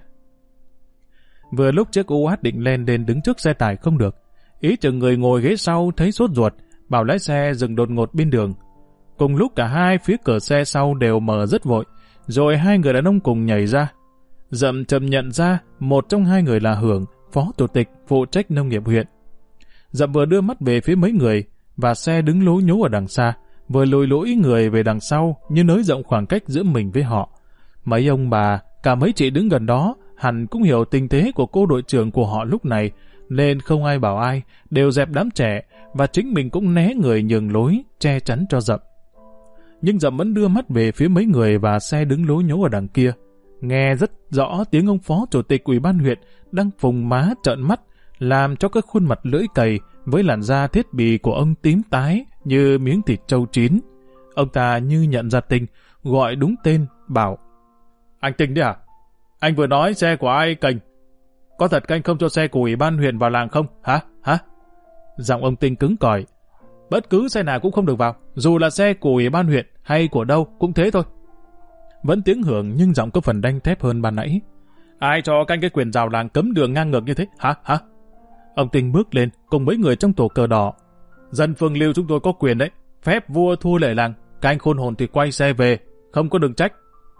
Vừa lúc chiếc UAT định lên đến đứng trước xe tải không được, ý chừng người ngồi ghế sau thấy sốt ruột, bảo lái xe dừng đột ngột bên đường. Cùng lúc cả hai phía cửa xe sau đều mở rất vội, rồi hai người đàn ông cùng nhảy ra. Dậm chậm nhận ra một trong hai người là Hưởng, phó chủ tịch phụ trách nông nghiệp huyện. Dậm vừa đưa mắt về phía mấy người, và xe đứng lố nhố ở đằng xa, vừa lùi lũi người về đằng sau như nới rộng khoảng cách giữa mình với họ. Mấy ông bà, cả mấy chị đứng gần đó, hẳn cũng hiểu tình thế của cô đội trưởng của họ lúc này, nên không ai bảo ai, đều dẹp đám trẻ, và chính mình cũng né người nhường lối, che chắn cho Dậm. Nhưng Dậm vẫn đưa mắt về phía mấy người và xe đứng lố nhố ở đằng kia. Nghe rất rõ tiếng ông phó chủ tịch ủy ban huyện đang phùng má trợn mắt, làm cho các khuôn mặt lưỡi cày với làn da thiết bì của ông tím tái như miếng thịt trâu chín. Ông ta như nhận ra Tinh, gọi đúng tên, bảo: Anh Tinh đấy à? Anh vừa nói xe của ai cành? Có thật canh không cho xe của ủy ban huyện vào làng không? Hả? Giọng ông Tinh cứng cỏi. Bất cứ xe nào cũng không được vào, dù là xe của ủy ban huyện hay của đâu cũng thế thôi. Vẫn tiếng hưởng nhưng giọng có phần đanh thép hơn ban nãy. Ai cho canh cái quyền rào làng cấm đường ngang ngược như thế? Hả? Ông Tinh bước lên cùng mấy người trong tổ cờ đỏ. Dân Phương Lưu chúng tôi có quyền đấy. Phép vua thua lệ làng. Canh khôn hồn thì quay xe về, không có đừng trách.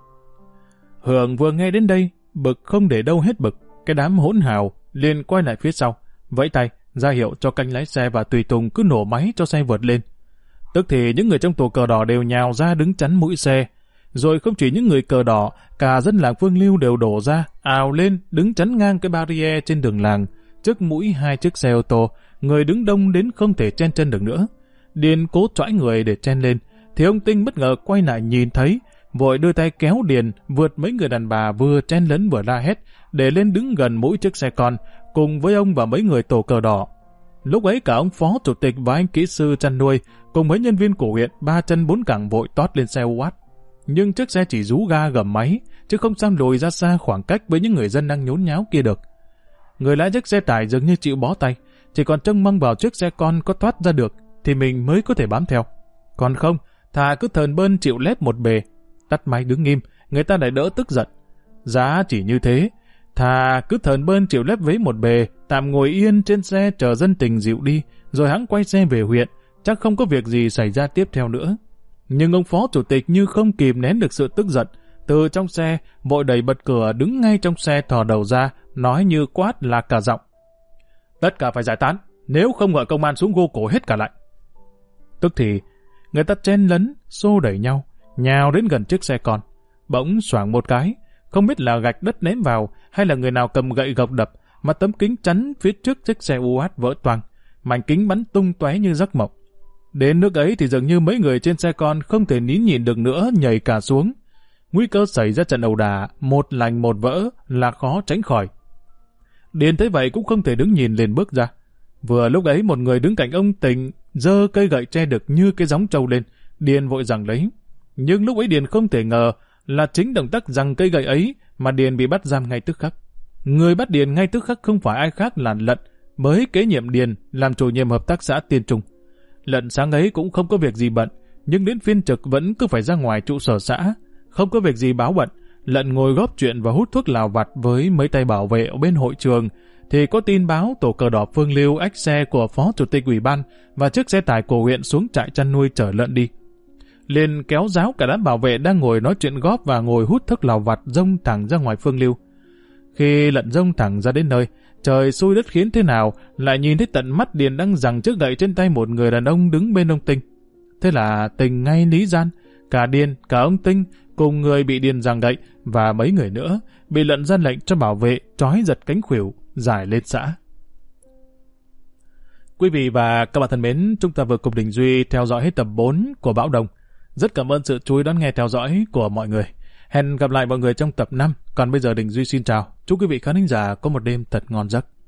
Hưởng vừa nghe đến đây, bực không để đâu hết bực. Cái đám hỗn hào liền quay lại phía sau, vẫy tay ra hiệu cho canh lái xe và tùy tùng cứ nổ máy cho xe vượt lên. Tức thì những người trong tổ cờ đỏ đều nhào ra đứng chắn mũi xe. Rồi không chỉ những người cờ đỏ, cả dân làng Phương Lưu đều đổ ra, ào lên, đứng chắn ngang cái barrier trên đường làng, trước mũi 2 chiếc xe ô tô, người đứng đông đến không thể chen chân được nữa. Điền cố choãi người để chen lên, thì ông Tinh bất ngờ quay lại nhìn thấy, vội đưa tay kéo Điền vượt mấy người đàn bà vừa chen lấn vừa la hét, để lên đứng gần mũi chiếc xe con, cùng với ông và mấy người tổ cờ đỏ. Lúc ấy cả ông phó chủ tịch và anh kỹ sư chăn nuôi, cùng mấy nhân viên của huyện 3 chân 4 cẳng vội tót lên xe UAT. Nhưng chiếc xe chỉ rú ga gầm máy, chứ không sao lùi ra xa khoảng cách với những người dân đang nhốn nháo kia được. Người lái chiếc xe tải dường như chịu bó tay, chỉ còn trông mong vào chiếc xe con có thoát ra được, thì mình mới có thể bám theo. Còn không, thà cứ thờn bơn chịu lép một bề. Tắt máy đứng nghiêm, người ta lại đỡ tức giận. Giá chỉ như thế, thà cứ thờn bơn chịu lép với một bề, tạm ngồi yên trên xe chờ dân tình dịu đi, rồi hẵng quay xe về huyện, chắc không có việc gì xảy ra tiếp theo nữa. Nhưng ông phó chủ tịch như không kìm nén được sự tức giận, từ trong xe vội đẩy bật cửa đứng ngay trong xe thò đầu ra, nói như quát là cả giọng. Tất cả phải giải tán, nếu không gọi công an xuống gô cổ hết cả lại. Tức thì, người ta chen lấn, xô đẩy nhau, nhào đến gần chiếc xe con. Bỗng xoảng một cái, không biết là gạch đất ném vào hay là người nào cầm gậy gộc đập, mà tấm kính chắn phía trước chiếc xe UAT vỡ toang, mảnh kính bắn tung tóe như giấc mộng. Đến nước ấy thì dường như mấy người trên xe con không thể nín nhịn được nữa, nhảy cả xuống. Nguy cơ xảy ra trận ẩu đả, một lành một vỡ là khó tránh khỏi. Điền thấy vậy cũng không thể đứng nhìn, liền bước ra. Vừa lúc ấy một người đứng cạnh ông Tình giơ cây gậy che được như cái gióng trâu lên, Điền vội giằng lấy. Nhưng lúc ấy Điền không thể ngờ là chính động tác giằng cây gậy ấy mà Điền bị bắt giam ngay tức khắc. Người bắt Điền ngay tức khắc không phải ai khác là Lận, mới kế nhiệm Điền làm chủ nhiệm hợp tác xã Tiên Trung. Lận sáng ấy cũng không có việc gì bận, nhưng đến phiên trực vẫn cứ phải ra ngoài trụ sở xã. Không có việc gì báo bận, Lận ngồi góp chuyện và hút thuốc lào vặt với mấy tay bảo vệ ở bên hội trường, thì có tin báo tổ cờ đỏ Phương Lưu ách xe của phó chủ tịch ủy ban và chiếc xe tải của huyện xuống trại chăn nuôi chở Lận đi. Liền kéo ráo cả đám bảo vệ đang ngồi nói chuyện góp và ngồi hút thuốc lào vặt dông thẳng ra ngoài Phương Lưu. Khi Lận dông thẳng ra đến nơi, trời xui đất khiến thế nào, lại nhìn thấy tận mắt Điền đang giằng chiếc gậy trên tay một người đàn ông đứng bên ông Tinh. Thế là Tình ngay lý gian, cả Điền, cả ông Tinh cùng người bị Điền giằng gậy và mấy người nữa bị Lận ra lệnh cho bảo vệ trói giật cánh khuỷu giải lên xã. Quý vị và các bạn thân mến, chúng ta vừa cùng Đình Duy theo dõi hết tập 4 của Bão Đồng. Rất cảm ơn sự chú ý đón nghe theo dõi của mọi người. Hẹn gặp lại mọi người trong tập 5. Còn bây giờ Đình Duy xin chào. Chúc quý vị khán thính giả có một đêm thật ngon giấc.